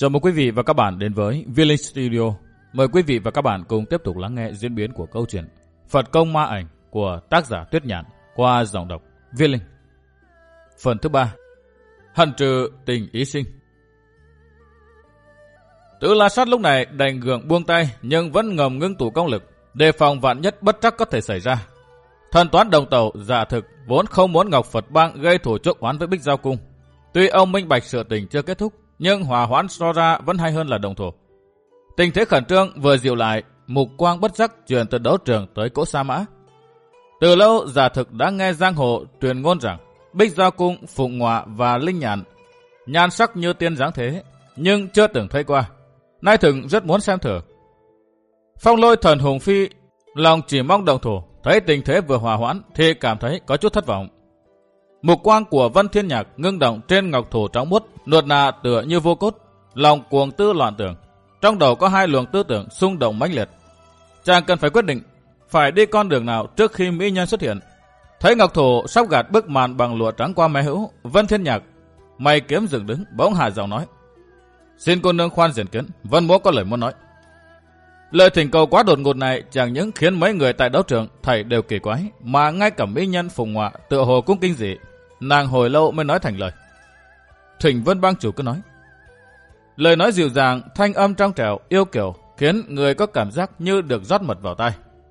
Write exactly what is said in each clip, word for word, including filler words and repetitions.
Chào mừng quý vị và các bạn đến với Viết Linh Studio. Mời quý vị và các bạn cùng tiếp tục lắng nghe diễn biến của câu chuyện Phật Công Ma Ảnh của tác giả Tuyết Nhạn qua giọng đọc Viết Linh. Phần thứ ba, hận trừ tình ý sinh. Tứ La Sát lúc này đành gượng buông tay nhưng vẫn ngầm ngưng tụ công lực, đề phòng vạn nhất bất trắc có thể xảy ra. Thần toán đồng tàu giả thực vốn không muốn Ngọc Phật Bang gây thù chuốc oán với Bích Giao Cung. Tuy ông minh bạch sự tình chưa kết thúc, nhưng hòa hoãn so ra vẫn hay hơn là đồng thổ. Tình thế khẩn trương vừa dịu lại, mục quang bất giác truyền từ đấu trường tới cỗ Sa Mã. Từ lâu giả thực đã nghe giang hồ truyền ngôn rằng Bích Giao Cung, Phụng Ngọa và Linh Nhạn nhan sắc như tiên dáng thế, nhưng chưa từng thấy qua. Nay thừng rất muốn xem thử. Phong Lôi Thần Hùng Phi lòng chỉ mong đồng thủ, thấy tình thế vừa hòa hoãn thì cảm thấy có chút thất vọng. Mục quang của Vân Thiên Nhạc ngưng động trên ngọc thủ trắng muốt, nuột nà tựa như vô cốt, lòng cuồng tư loạn tưởng. Trong đầu có hai luồng tư tưởng xung động mãnh liệt. Chàng cần phải quyết định phải đi con đường nào trước khi mỹ nhân xuất hiện. Thấy ngọc thủ sắp gạt bức màn bằng lụa trắng qua mé hữu, Vân Thiên Nhạc mày kiếm dừng đứng, bỗng hạ giọng nói: "Xin cô nương khoan diện kiến, Vân Mỗ có lời muốn nói." Lời thỉnh cầu quá đột ngột này chẳng những khiến mấy người tại đấu trường thảy đều kỳ quái, mà ngay cả mỹ nhân Phụng Ngọa tựa hồ cũng kinh dị. Nàng hồi lâu mới nói thành lời. Thỉnh Vân Bang chủ cứ nói. Lời nói dịu dàng, thanh âm trong trẻo, yêu kiều, khiến người có cảm giác như được rót mật vào tai.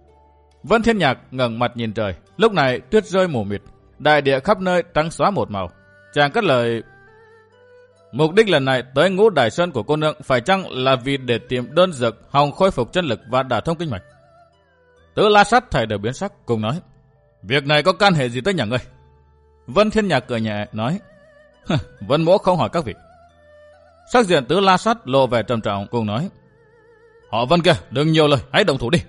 Vân Thiên Nhạc ngẩng mặt nhìn trời, lúc này tuyết rơi mù mịt, đại địa khắp nơi trắng xóa một màu. Chàng cất lời: "Mục đích lần này tới Ngũ Đài Sơn của cô nương phải chăng là vì để tìm đơn dược hòng khôi phục chân lực và đả thông kinh mạch?" Tứ La Sát thảy đều biến sắc, cùng nói: "Việc này có can hệ gì tới nhà ngươi?" Vân Thiên Nhạc cười nhẹ nói: "Vân Mỗ không hỏi các vị." Sắc diện Tứ La Sát lộ vẻ trầm trọng, cùng nói: "Họ Vân kia, đừng nhiều lời, hãy động thủ đi."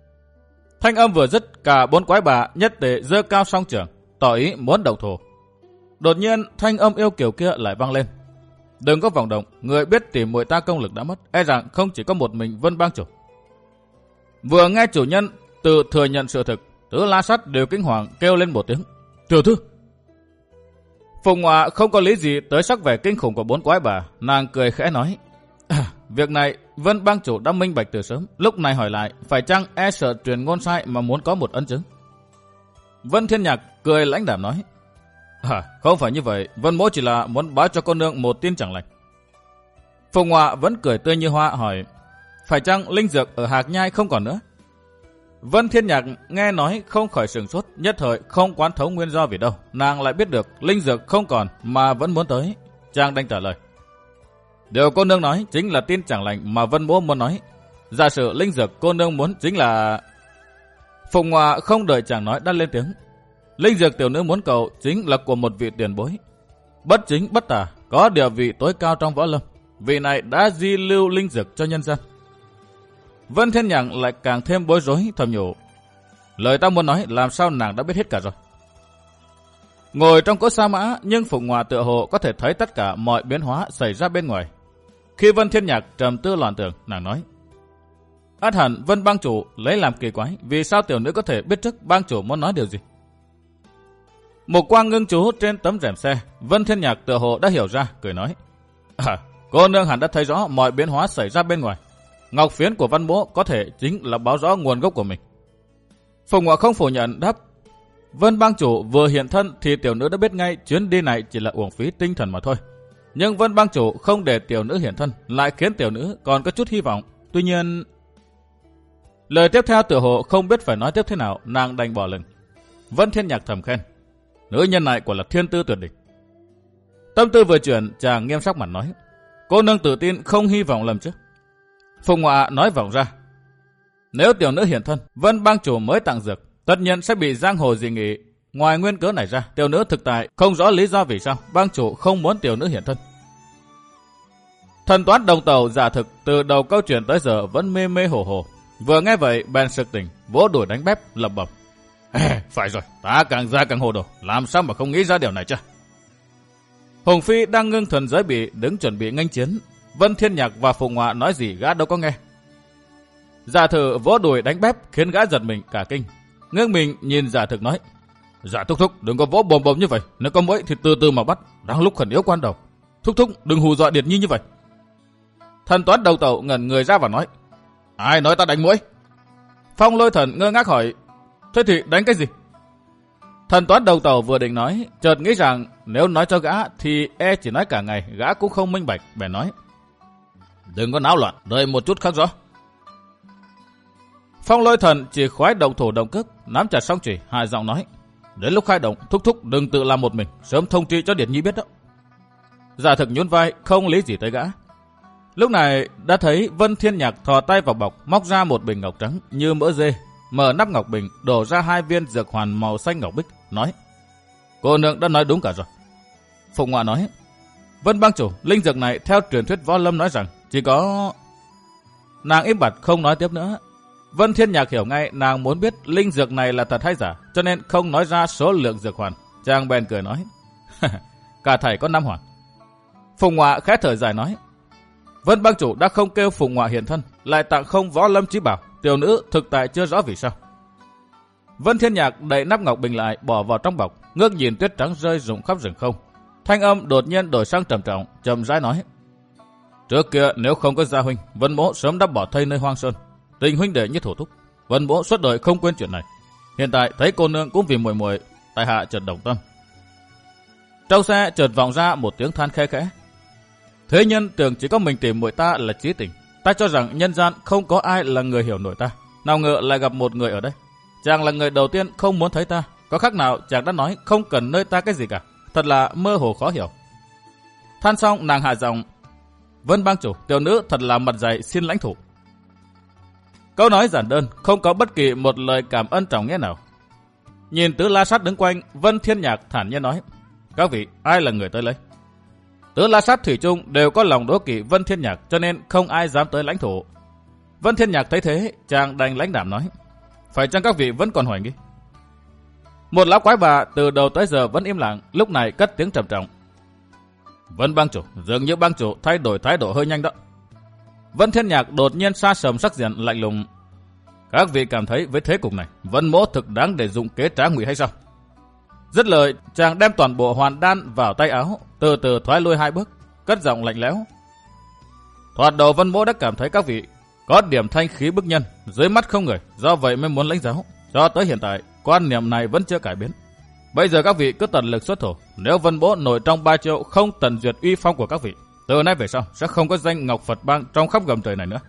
Thanh âm vừa dứt, cả bốn quái bà nhất tề giơ cao song trường, tỏ ý muốn động thủ. Đột nhiên thanh âm yêu kiều kia lại vang lên: "Đừng có vọng động, người biết tìm muội ta công lực đã mất, e rằng không chỉ có một mình Vân Bang chủ." Vừa nghe chủ nhân tự thừa nhận sự thực, Tứ La Sát đều kinh hoàng kêu lên một tiếng: "Tiểu thư!" Phụng Ngọa không có lý gì tới sắc vẻ kinh khủng của bốn quái bà, nàng cười khẽ nói: à, "Việc này Vân Bang chủ đã minh bạch từ sớm, lúc này hỏi lại phải chăng e sợ truyền ngôn sai mà muốn có một ấn chứng?" Vân Thiên Nhạc cười lãnh đạm nói: À, không phải như vậy, Vân Mỗ chỉ là muốn báo cho cô nương một tin chẳng lành." Phụng Ngọa vẫn cười tươi như hoa hỏi: "Phải chăng linh dược ở Hạc Nhai không còn nữa?" Vân Thiên Nhạc nghe nói không khỏi sửng sốt, nhất thời không quán thấu nguyên do vì đâu. Nàng lại biết được linh dược không còn mà vẫn muốn tới. Chàng đành trả lời: "Điều cô nương nói chính là tin chẳng lành mà Vân Mỗ muốn nói. Giả sử linh dược cô nương muốn chính là..." Phụng Ngọa không đợi chàng nói đã lên tiếng: "Linh dược tiểu nữ muốn cầu chính là của một vị tiền bối, bất chính bất tà, có địa vị tối cao trong võ lâm. Vị này đã di lưu linh dược cho nhân dân." Vân Thiên Nhạc lại càng thêm bối rối, thầm nhủ: "Lời ta muốn nói làm sao nàng đã biết hết cả rồi." Ngồi trong cỗ Sa Mã, nhưng Phụng Ngọa tựa hồ có thể thấy tất cả mọi biến hóa xảy ra bên ngoài. Khi Vân Thiên Nhạc trầm tư loạn tưởng, nàng nói: "Át hẳn Vân Bang chủ lấy làm kỳ quái, vì sao tiểu nữ có thể biết trước bang chủ muốn nói điều gì?" Một quang ngưng chú trên tấm rèm xe, Vân Thiên Nhạc tựa hồ đã hiểu ra, cười nói: À, cô nương hẳn đã thấy rõ mọi biến hóa xảy ra bên ngoài. Ngọc phiến của Văn Mỗ có thể chính là báo rõ nguồn gốc của mình." Phụng Ngọa không phủ nhận đáp: "Vân Bang chủ vừa hiện thân thì tiểu nữ đã biết ngay chuyến đi này chỉ là uổng phí tinh thần mà thôi. Nhưng Vân Bang chủ không để tiểu nữ hiện thân lại khiến tiểu nữ còn có chút hy vọng. Tuy nhiên..." Lời tiếp theo tựa hồ không biết phải nói tiếp thế nào, nàng đành bỏ lửng. Vân Thiên Nhạc thầm khen: "Nữ nhân này quả là thiên tư tuyệt đỉnh." Tâm tư vừa chuyển, chàng nghiêm sắc mặt nói: "Cô nương tự tin không hy vọng lầm chứ?" Phụng Ngọa nói vọng ra: "Nếu tiểu nữ hiện thân, Vân Bang chủ mới tặng dược, tất nhiên sẽ bị giang hồ dị nghị. Ngoài nguyên cớ này ra, tiểu nữ thực tại không rõ lý do vì sao bang chủ không muốn tiểu nữ hiện thân." Thần toán đồng tàu giả thực từ đầu câu chuyện tới giờ vẫn mê mê hồ hồ, vừa nghe vậy bèn sực tỉnh, vỗ đùi đánh bép lẩm bẩm: Ê, "Phải rồi, ta càng ra càng hồ đồ, làm sao mà không nghĩ ra điều này chứ?" Hùng Phi đang ngưng thần giới bị đứng chuẩn bị nghênh chiến. Vân Thiên Nhạc và Phụng Ngọa nói gì gã đâu có nghe. Giả thử vỗ đùi đánh bép khiến gã giật mình cả kinh, ngước mình nhìn giả thực nói: "Giả thúc thúc, đừng có vỗ bồm bồm như vậy, nếu có mũi thì từ từ mà bắt, đang lúc khẩn yếu quan đầu. Thúc thúc đừng hù dọa Điệt Nhi như vậy." Thần toán đầu tàu ngẩn người ra và nói, ai nói ta đánh muỗi? Phong Lôi Thần ngơ ngác hỏi, thế thì đánh cái gì? Thần toán đầu tàu vừa định nói, chợt nghĩ rằng nếu nói cho gã thì e chỉ nói cả ngày, gã cũng không minh bạch, bèn nói, đừng có náo loạn, đợi một chút khắc rõ. Phong Lôi Thần chỉ khoái động thủ động cước, nắm chặt song chùy, hạ giọng nói, đến lúc khai động, thúc thúc đừng tự làm một mình, sớm thông tri cho Điệt Nhi biết đó. Giả Thực nhún vai, không lý gì tới gã. Lúc này đã thấy Vân Thiên Nhạc thò tay vào bọc, móc ra một bình ngọc trắng như mỡ dê, mở nắp ngọc bình, đổ ra hai viên dược hoàn màu xanh ngọc bích, nói, cô nương đã nói đúng cả rồi. Phụng Ngọa nói, Vân bang chủ, linh dược này theo truyền thuyết võ lâm nói rằng chỉ có... Nàng im bặt không nói tiếp nữa. Vân Thiên Nhạc hiểu ngay nàng muốn biết linh dược này là thật hay giả, cho nên không nói ra số lượng dược hoàn. Chàng bèn cười nói, cả thảy có năm hoàn. Phụng Ngọa khẽ thở dài nói, Vân bang chủ đã không kêu Phụng Ngọa hiện thân, lại tặng không võ lâm chí bảo, tiểu nữ thực tại chưa rõ vì sao. Vân Thiên Nhạc đậy nắp ngọc bình lại, bỏ vào trong bọc, ngước nhìn tuyết trắng rơi rụng khắp rừng không. Thanh âm đột nhiên đổi sang trầm trọng, chậm rãi nói, trước kia nếu không có gia huynh, Vân mỗ sớm đã bỏ thây nơi hoang sơn. Tình huynh đệ như thủ thúc, Vân mỗ suốt đời không quên chuyện này. Hiện tại thấy cô nương cũng vì muội muội, tại hạ chợt động tâm. Trong xe chợt vọng ra một tiếng than khe khẽ. Thế nhân tưởng chỉ có mình tìm muội ta là chí tình. Ta cho rằng nhân gian không có ai là người hiểu nổi ta. Nào ngờ lại gặp một người ở đây. Chàng là người đầu tiên không muốn thấy ta. Có khác nào chàng đã nói không cần nơi ta cái gì cả. Thật là mơ hồ khó hiểu. Than xong nàng hạ giọng, Vân bang chủ, tiểu nữ thật là mặt dày xin lãnh thủ. Câu nói giản đơn, không có bất kỳ một lời cảm ơn trọng nghĩa nào. Nhìn Tứ La Sát đứng quanh, Vân Thiên Nhạc thản nhiên nói, các vị, ai là người tới lấy? Tứ La Sát thủy chung đều có lòng đố kỵ Vân Thiên Nhạc, cho nên không ai dám tới lãnh thủ. Vân Thiên Nhạc thấy thế, chàng đành lãnh đạm nói, phải chăng các vị vẫn còn hoài nghi? Một lão quái bà từ đầu tới giờ vẫn im lặng, lúc này cất tiếng trầm trọng, Vân bang chủ, dường như bang chủ thay đổi thái độ hơi nhanh đó. Vân Thiên Nhạc đột nhiên sa sầm sắc diện lạnh lùng, các vị cảm thấy với thế cục này, Vân mỗ thực đáng để dụng kế trá ngụy hay sao? Dứt lời, chàng đem toàn bộ hoàn đan vào tay áo, từ từ thoái lui hai bước, cất giọng lạnh lẽo, thoạt đầu Vân mỗ đã cảm thấy các vị có điểm thanh khí bức nhân, dưới mắt không người, do vậy mới muốn lãnh giáo. Cho tới hiện tại, quan niệm này vẫn chưa cải biến. Bây giờ các vị cứ tận lực xuất thủ, nếu Vân mỗ nổi trong ba triệu không tận duyệt uy phong của các vị, từ nay về sau sẽ không có danh Ngọc Phật Bang trong khắp gầm trời này nữa.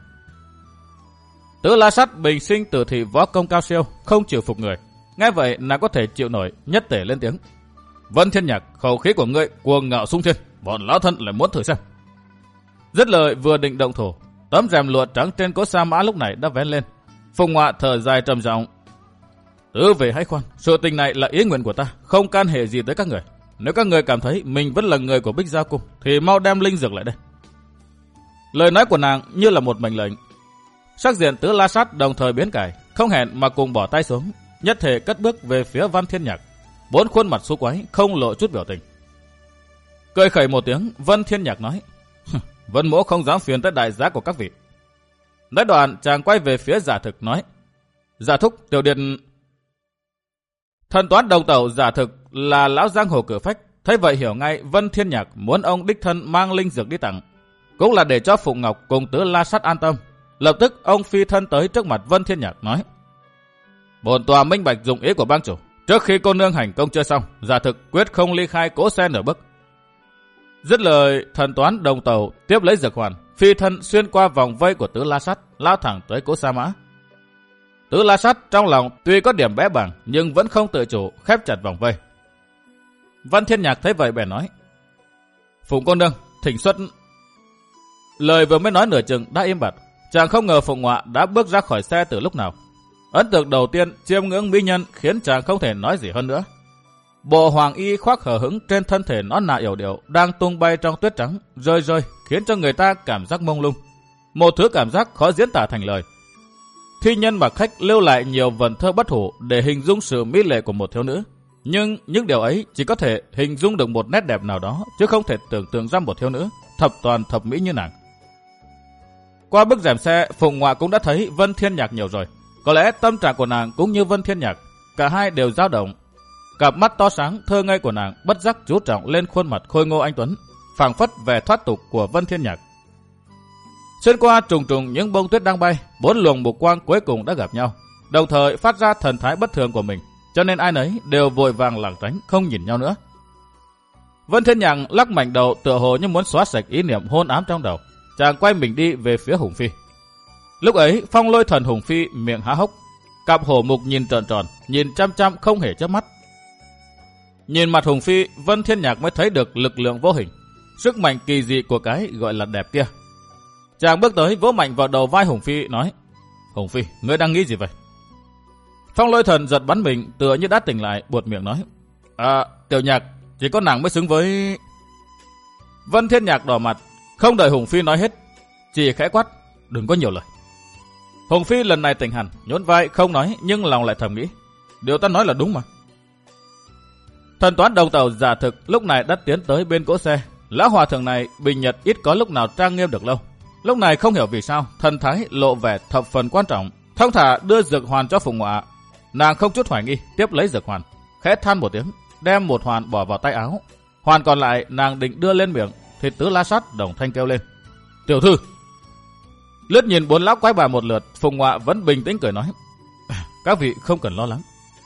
Tứ La Sát bình sinh tử thị võ công cao siêu, không chịu phục người. Nghe vậy nàng có thể chịu nổi, nhất tể lên tiếng, Vân Thiên Nhạc, khẩu khí của ngươi cuồng ngạo sung thiên, bọn lão thân lại muốn thử xem. Dứt lời vừa định động thủ, tấm rèm lụa trắng trên cỗ sa mã lúc này đã vén lên. Phùng Ngọa thở dài trầm giọng, tứ về hãy khoan, sự tình này là ý nguyện của ta, không can hệ gì tới các người. Nếu các người cảm thấy mình vẫn là người của Bích Giao Cung, thì mau đem linh dược lại đây. Lời nói của nàng như là một mệnh lệnh. Sắc diện Tứ La Sát đồng thời biến cải, không hẹn mà cùng bỏ tay xuống, nhất thể cất bước về phía Vân Thiên Nhạc. Bốn khuôn mặt xú quái, không lộ chút biểu tình. Cười khẩy một tiếng, Vân Thiên Nhạc nói, Vân mỗ không dám phiền tới đại giá của các vị. Nói đoạn, chàng quay về phía Giả Thực nói, Giả thúc, tiểu điện... Thần toán đầu tàu Giả Thực là lão giang hồ cử phách, thấy vậy hiểu ngay Vân Thiên Nhạc muốn ông đích thân mang linh dược đi tặng, cũng là để cho Phụng Ngọc cùng Tứ La Sát an tâm. Lập tức ông phi thân tới trước mặt Vân Thiên Nhạc nói, bổn tòa minh bạch dụng ý của bang chủ, trước khi cô nương hành công chưa xong, Giả Thực quyết không ly khai cỗ xe nửa bước. Dứt lời, thần toán đồng tàu tiếp lấy dược hoàn, phi thân xuyên qua vòng vây của Tứ La Sát, lao thẳng tới cỗ sa mã. Tứ La Sát trong lòng tuy có điểm bé bảng, nhưng vẫn không tự chủ khép chặt vòng vây. Vân Thiên Nhạc thấy vậy bèn nói, Phụng cô nương, thỉnh xuất. Lời vừa mới nói nửa chừng đã im bặt, chàng không ngờ Phụng Ngọa đã bước ra khỏi xe từ lúc nào. Ấn tượng đầu tiên chiêm ngưỡng mỹ nhân khiến chàng không thể nói gì hơn nữa. Bộ hoàng y khoác hở hững trên thân thể nõn nà yểu điệu đang tung bay trong tuyết trắng, rơi rơi khiến cho người ta cảm giác mông lung, một thứ cảm giác khó diễn tả thành lời. Thi nhân mặc khách lưu lại nhiều vần thơ bất hủ để hình dung sự mỹ lệ của một thiếu nữ, nhưng những điều ấy chỉ có thể hình dung được một nét đẹp nào đó, chứ không thể tưởng tượng ra một thiếu nữ thập toàn thập mỹ như nàng. Qua bức rèm xe, Phụng Ngọa cũng đã thấy Vân Thiên Nhạc nhiều rồi. Có lẽ tâm trạng của nàng cũng như Vân Thiên Nhạc, cả hai đều dao động. Cặp mắt to sáng thơ ngây của nàng bất giác chú trọng lên khuôn mặt khôi ngô anh tuấn, phảng phất vẻ thoát tục của Vân Thiên Nhạc. Xuyên qua trùng trùng những bông tuyết đang bay, bốn luồng mục quang cuối cùng đã gặp nhau, đồng thời phát ra thần thái bất thường của mình, cho nên ai nấy đều vội vàng lảng tránh, không nhìn nhau nữa. Vân Thiên Nhạc lắc mạnh đầu tựa hồ như muốn xóa sạch ý niệm hôn ám trong đầu. Chàng quay mình đi về phía Hùng Phi. Lúc ấy Phong Lôi Thần Hùng Phi miệng há hốc, cặp hổ mục nhìn tròn tròn, nhìn chăm chăm không hề chớp mắt. Nhìn mặt Hùng Phi, Vân Thiên Nhạc mới thấy được lực lượng vô hình, sức mạnh kỳ dị của cái gọi là đẹp kia. Chàng bước tới vỗ mạnh vào đầu vai Hùng Phi nói: Hùng Phi, ngươi đang nghĩ gì vậy? Phong Lôi Thần giật bắn mình, tựa như đã tỉnh lại, buột miệng nói: À, Tiểu Nhạc, chỉ có nàng mới xứng với... Vân Thiên Nhạc đỏ mặt, không đợi Hùng Phi nói hết, chỉ khẽ quát: Đừng có nhiều lời. Hùng Phi lần này tỉnh hẳn, nhún vai không nói, nhưng lòng lại thầm nghĩ: Điều ta nói là đúng mà. Thần toán đồng tàu giả thực lúc này đã tiến tới bên cỗ xe. Lão hòa thượng này bình nhật ít có lúc nào trang nghiêm được lâu. Lúc này không hiểu vì sao, thần thái lộ vẻ thập phần quan trọng, thong thả đưa dược hoàn cho Phùng Ngọa. Nàng không chút hoài nghi tiếp lấy dược hoàn, khẽ than một tiếng, đem một hoàn bỏ vào tay áo. Hoàn còn lại nàng định đưa lên miệng, thì Tứ La Sát đồng thanh kêu lên: Tiểu thư! Lướt nhìn bốn lão quái bà một lượt, Phùng Ngọa vẫn bình tĩnh cười nói: Các vị không cần lo lắng.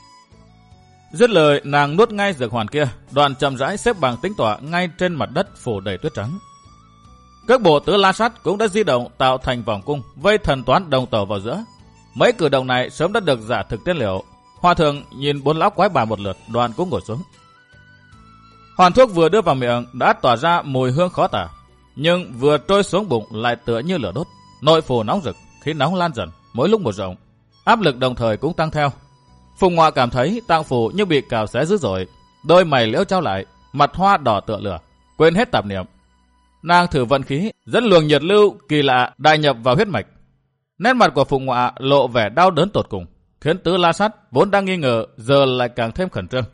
Dứt lời, nàng nuốt ngay dược hoàn kia, đoạn chậm rãi xếp bằng tĩnh tọa ngay trên mặt đất phủ đầy tuyết trắng. Các bộ Tứ La Sát cũng đã di động tạo thành vòng cung, vây thần toán đồng tàu vào giữa. Mấy cử động này sớm đã được giả thực tiết liệu. Hòa thượng nhìn bốn lão quái bà một lượt, đoạn cũng ngồi xuống. Hoàn thuốc vừa đưa vào miệng đã tỏa ra mùi hương khó tả, nhưng vừa trôi xuống bụng lại tựa như lửa đốt, nội phủ nóng rực, khí nóng lan dần, mỗi lúc một rộng, áp lực đồng thời cũng tăng theo. Phùng Ngọa cảm thấy tạng phủ như bị cào xé dữ dội, đôi mày liễu trao lại, mặt hoa đỏ tựa lửa, quên hết tạp niệm. Nàng thử vận khí, dẫn luồng nhiệt lưu kỳ lạ đại nhập vào huyết mạch. Nét mặt của Phùng Ngọa lộ vẻ đau đớn tột cùng, khiến Tứ La Sát vốn đang nghi ngờ giờ lại càng thêm khẩn trương.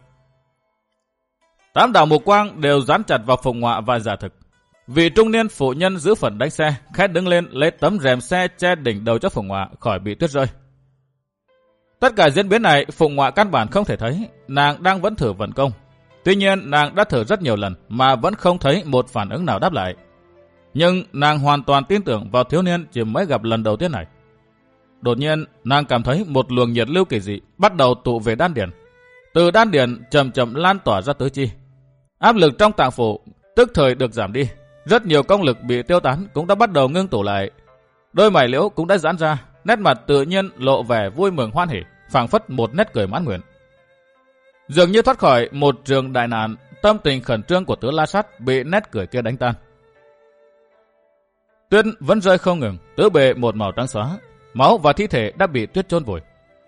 Tám đạo mục quang đều dán chặt vào Phùng Ngọa và giả thực. Vị trung niên phụ nhân giữ phần đánh xe, khẽ đứng lên lấy tấm rèm xe che đỉnh đầu cho Phùng Ngọa khỏi bị tuyết rơi. Tất cả diễn biến này Phùng Ngọa căn bản không thể thấy, nàng đang vẫn thử vận công. Tuy nhiên nàng đã thử rất nhiều lần mà vẫn không thấy một phản ứng nào đáp lại. Nhưng nàng hoàn toàn tin tưởng vào thiếu niên chỉ mới gặp lần đầu tiên này. Đột nhiên nàng cảm thấy một luồng nhiệt lưu kỳ dị bắt đầu tụ về đan điền. Từ đan điền chậm chậm lan tỏa ra tứ chi. Áp lực trong tạng phủ tức thời được giảm đi. Rất nhiều công lực bị tiêu tán cũng đã bắt đầu ngưng tụ lại. Đôi mày liễu cũng đã giãn ra, nét mặt tự nhiên lộ vẻ vui mừng hoan hỉ, phảng phất một nét cười mãn nguyện. Dường như thoát khỏi một trường đại nạn, tâm tình khẩn trương của Tứ La Sát bị nét cười kia đánh tan. Tuyết vẫn rơi không ngừng, tứ bề một màu trắng xóa, máu và thi thể đã bị tuyết chôn vùi.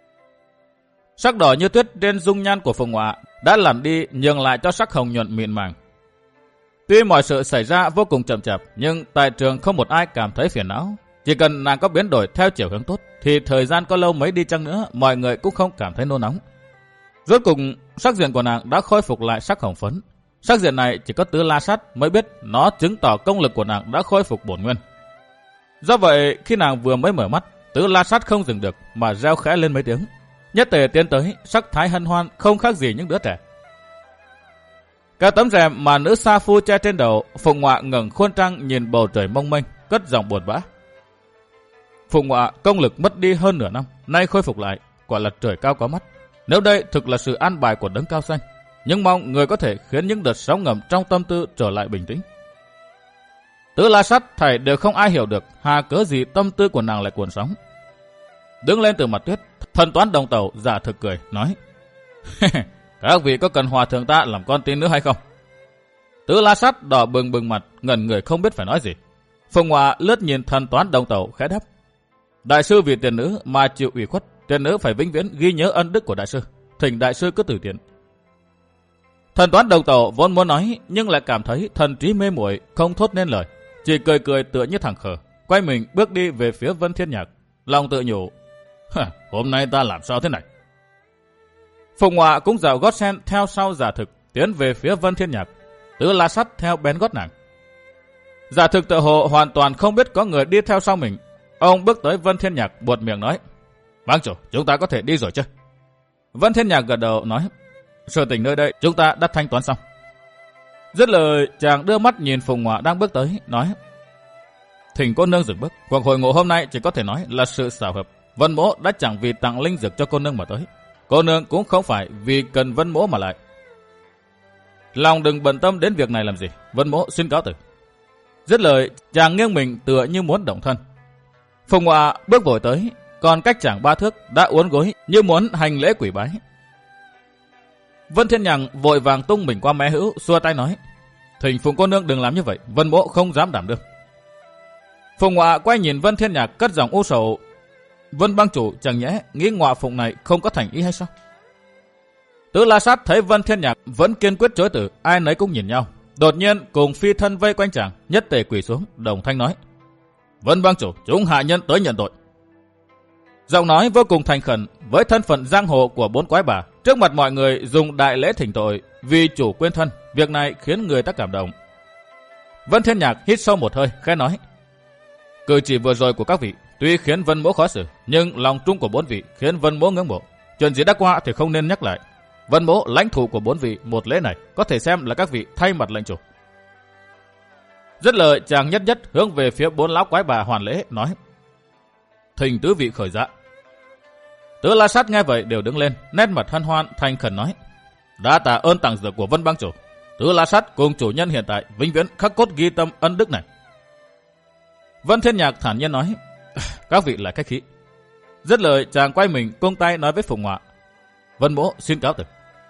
Sắc đỏ như tuyết trên dung nhan của Phùng Ngọa đã lặn đi, nhường lại cho sắc hồng nhuận mịn màng. Tuy mọi sự xảy ra vô cùng chậm chạp, nhưng tại trường không một ai cảm thấy phiền não. Chỉ cần nàng có biến đổi theo chiều hướng tốt, thì thời gian có lâu mấy đi chăng nữa, mọi người cũng không cảm thấy nôn nóng. Rốt cùng, sắc diện của nàng đã khôi phục lại sắc hồng phấn. Sắc diện này chỉ có Tứ La Sát mới biết, nó chứng tỏ công lực của nàng đã khôi phục bổn nguyên. Do vậy, khi nàng vừa mới mở mắt, Tứ La Sát không dừng được mà reo khẽ lên mấy tiếng. Nhất tề tiến tới, sắc thái hân hoan không khác gì những đứa trẻ. Cả tấm rèm mà nữ sa phu che trên đầu, Phùng Ngọa ngẩng khuôn trăng nhìn bầu trời mông mênh, cất giọng buồn bã. Phùng Ngọa công lực mất đi hơn nửa năm, nay khôi phục lại, quả là trời cao có mắt. Nếu đây thực là sự an bài của đấng cao xanh, nhưng mong người có thể khiến những đợt sóng ngầm trong tâm tư trở lại bình tĩnh. Tứ La Sát thảy đều không ai hiểu được hà cớ gì tâm tư của nàng lại cuộn sóng. Đứng lên từ mặt tuyết, thần toán đồng tàu giả thực cười nói: Các vị có cần hòa thượng ta làm con tin nữa hay không? Tứ La Sát đỏ bừng bừng mặt, ngẩn người không biết phải nói gì. Phùng Ngọa lướt nhìn thần toán đồng tàu khẽ đáp: Đại sư vì tiền nữ mà chịu ủy khuất, tiền nữ phải vĩnh viễn ghi nhớ ân đức của đại sư, thỉnh đại sư cứ từ tiện. Thần toán đồng tàu vốn muốn nói, nhưng lại cảm thấy thần trí mê muội, không thốt nên lời, chỉ cười cười tựa như thằng khờ, quay mình bước đi về phía Vân Thiên Nhạc, lòng tự nhủ: Hôm nay ta làm sao thế này? Phùng Ngọa cũng dạo gót sen theo sau giả thực, tiến về phía Vân Thiên Nhạc. Tứ La Sát theo bén gót nàng. Giả thực tự hồ hoàn toàn không biết có người đi theo sau mình. Ông bước tới Vân Thiên Nhạc buột miệng nói: Bác chủ, chúng ta có thể đi rồi chứ? Vân Thiên Nhạc gật đầu nói: Sự tình nơi đây chúng ta đã thanh toán xong. Dứt lời, chàng đưa mắt nhìn Phùng Ngọa đang bước tới, nói: thỉnh cô nương dừng bước. Cuộc hội ngộ hôm nay chỉ có thể nói là sự xảo hợp. Vân Mỗ đã chẳng vì tặng linh dược cho cô nương mà tới. Cô nương cũng không phải vì cần Vân Mỗ mà lại. Lòng đừng bận tâm đến việc này làm gì. Vân Mỗ xin cáo từ. Dứt lời, chàng nghiêng mình tựa như muốn động thân. Phùng Họa bước vội tới, còn cách chàng ba thước đã uốn gối như muốn hành lễ quỷ bái. Vân Thiên Nhằng vội vàng tung mình qua mé hữu, xua tay nói: Thỉnh Phùng cô nương đừng làm như vậy, Vân Mỗ không dám đảm đương. Phùng Họa quay nhìn Vân Thiên Nhạc cất giọng u sầu: Vân bang chủ chẳng nhẽ nghĩ ngọa Phụng này không có thành ý hay sao? Tứ La Sát thấy Vân Thiên Nhạc vẫn kiên quyết chối từ, ai nấy cũng nhìn nhau. Đột nhiên cùng phi thân vây quanh chàng, nhất tề quỳ xuống, đồng thanh nói: Vân bang chủ, chúng hạ nhân tới nhận tội. Giọng nói vô cùng thành khẩn, với thân phận giang hồ của bốn quái bà, trước mặt mọi người dùng đại lễ thỉnh tội, vì chủ quên thân, việc này khiến người ta cảm động. Vân Thiên Nhạc hít sâu một hơi, khẽ nói: Cử chỉ vừa rồi của các vị tuy khiến Vân Mỗ khó xử, nhưng lòng trung của bốn vị khiến Vân Mỗ ngưỡng mộ. Chuyện gì đã qua thì không nên nhắc lại. Vân Mỗ lãnh thủ của bốn vị một lễ này có thể xem là các vị thay mặt lệnh chủ. Dứt lời, chàng nhất nhất hướng về phía bốn lão quái bà hoàn lễ, nói: Thỉnh tứ vị khởi dạ. Tứ La Sát nghe vậy đều đứng lên, nét mặt hân hoan thành khẩn nói: Đã tạ ơn tặng dược của Vân bang chủ. Tứ La Sát cùng chủ nhân hiện tại vĩnh viễn khắc cốt ghi tâm ân đức này. Vân Thiên Nhạc thản nhiên nói: Các vị lại khách khí. Dứt lời, chàng quay mình cung tay nói với Phùng Họa: Vân Mỗ xin cáo từ.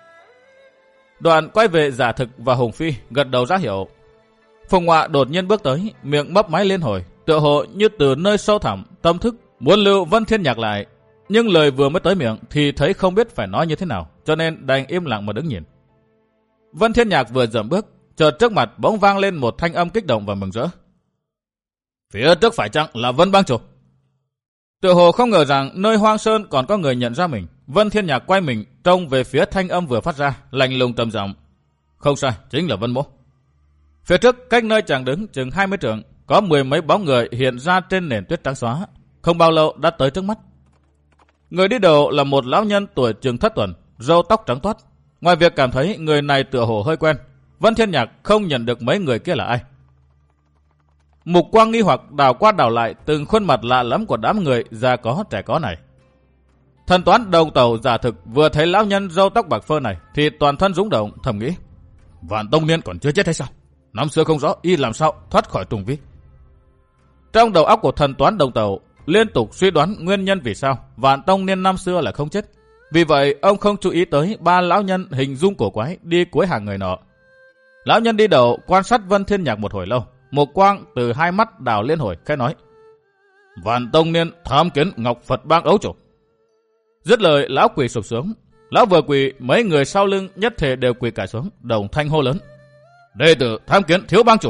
Đoạn quay về Giả Thực và Hùng Phi gật đầu ra hiệu. Phùng Họa đột nhiên bước tới, miệng mấp máy liên hồi, tựa hồ như từ nơi sâu thẳm tâm thức muốn lưu Vân Thiên Nhạc lại, nhưng lời vừa mới tới miệng thì thấy không biết phải nói như thế nào, cho nên đành im lặng mà đứng nhìn. Vân Thiên Nhạc vừa dậm bước, chợt trước mặt bỗng vang lên một thanh âm kích động và mừng rỡ: Phía trước phải chăng là Vân bang chủ? Tựa hồ không ngờ rằng nơi hoang sơn còn có người nhận ra mình. Vân Thiên Nhạc quay mình trông về phía thanh âm vừa phát ra, lạnh lùng trầm giọng: Không sai, chính là Vân Mỗ. Phía trước cách nơi chàng đứng chừng hai mươi trượng, có mười mấy bóng người hiện ra trên nền tuyết trắng xóa, không bao lâu đã tới trước mắt. Người đi đầu là một lão nhân tuổi chừng thất tuần, râu tóc trắng toát. Ngoài việc cảm thấy người này tựa hồ hơi quen, Vân Thiên Nhạc không nhận được mấy người kia là ai. Mục quang nghi hoặc đảo qua đảo lại từng khuôn mặt lạ lẫm của đám người già có trẻ có này. Thần toán đầu tàu Giả Thực vừa thấy lão nhân râu tóc bạc phơ này thì toàn thân rúng động, thầm nghĩ: Vạn Tông Niên còn chưa chết hay sao? Năm xưa không rõ y làm sao thoát khỏi trùng vi. Trong đầu óc của thần toán đầu tàu liên tục suy đoán nguyên nhân vì sao Vạn Tông Niên năm xưa lại không chết. Vì vậy ông không chú ý tới ba lão nhân hình dung cổ quái đi cuối hàng người nọ. Lão nhân đi đầu quan sát Vân Thiên Nhạc một hồi lâu, một quang từ hai mắt đảo liên hồi, khẽ nói: Vạn Tông Niên tham kiến Ngọc Phật bang ấu chủ. Dứt lời, lão quỳ sụp xuống. Lão vừa quỳ, mấy người sau lưng nhất thể đều quỳ cả xuống, đồng thanh hô lớn: Đệ tử tham kiến thiếu bang chủ.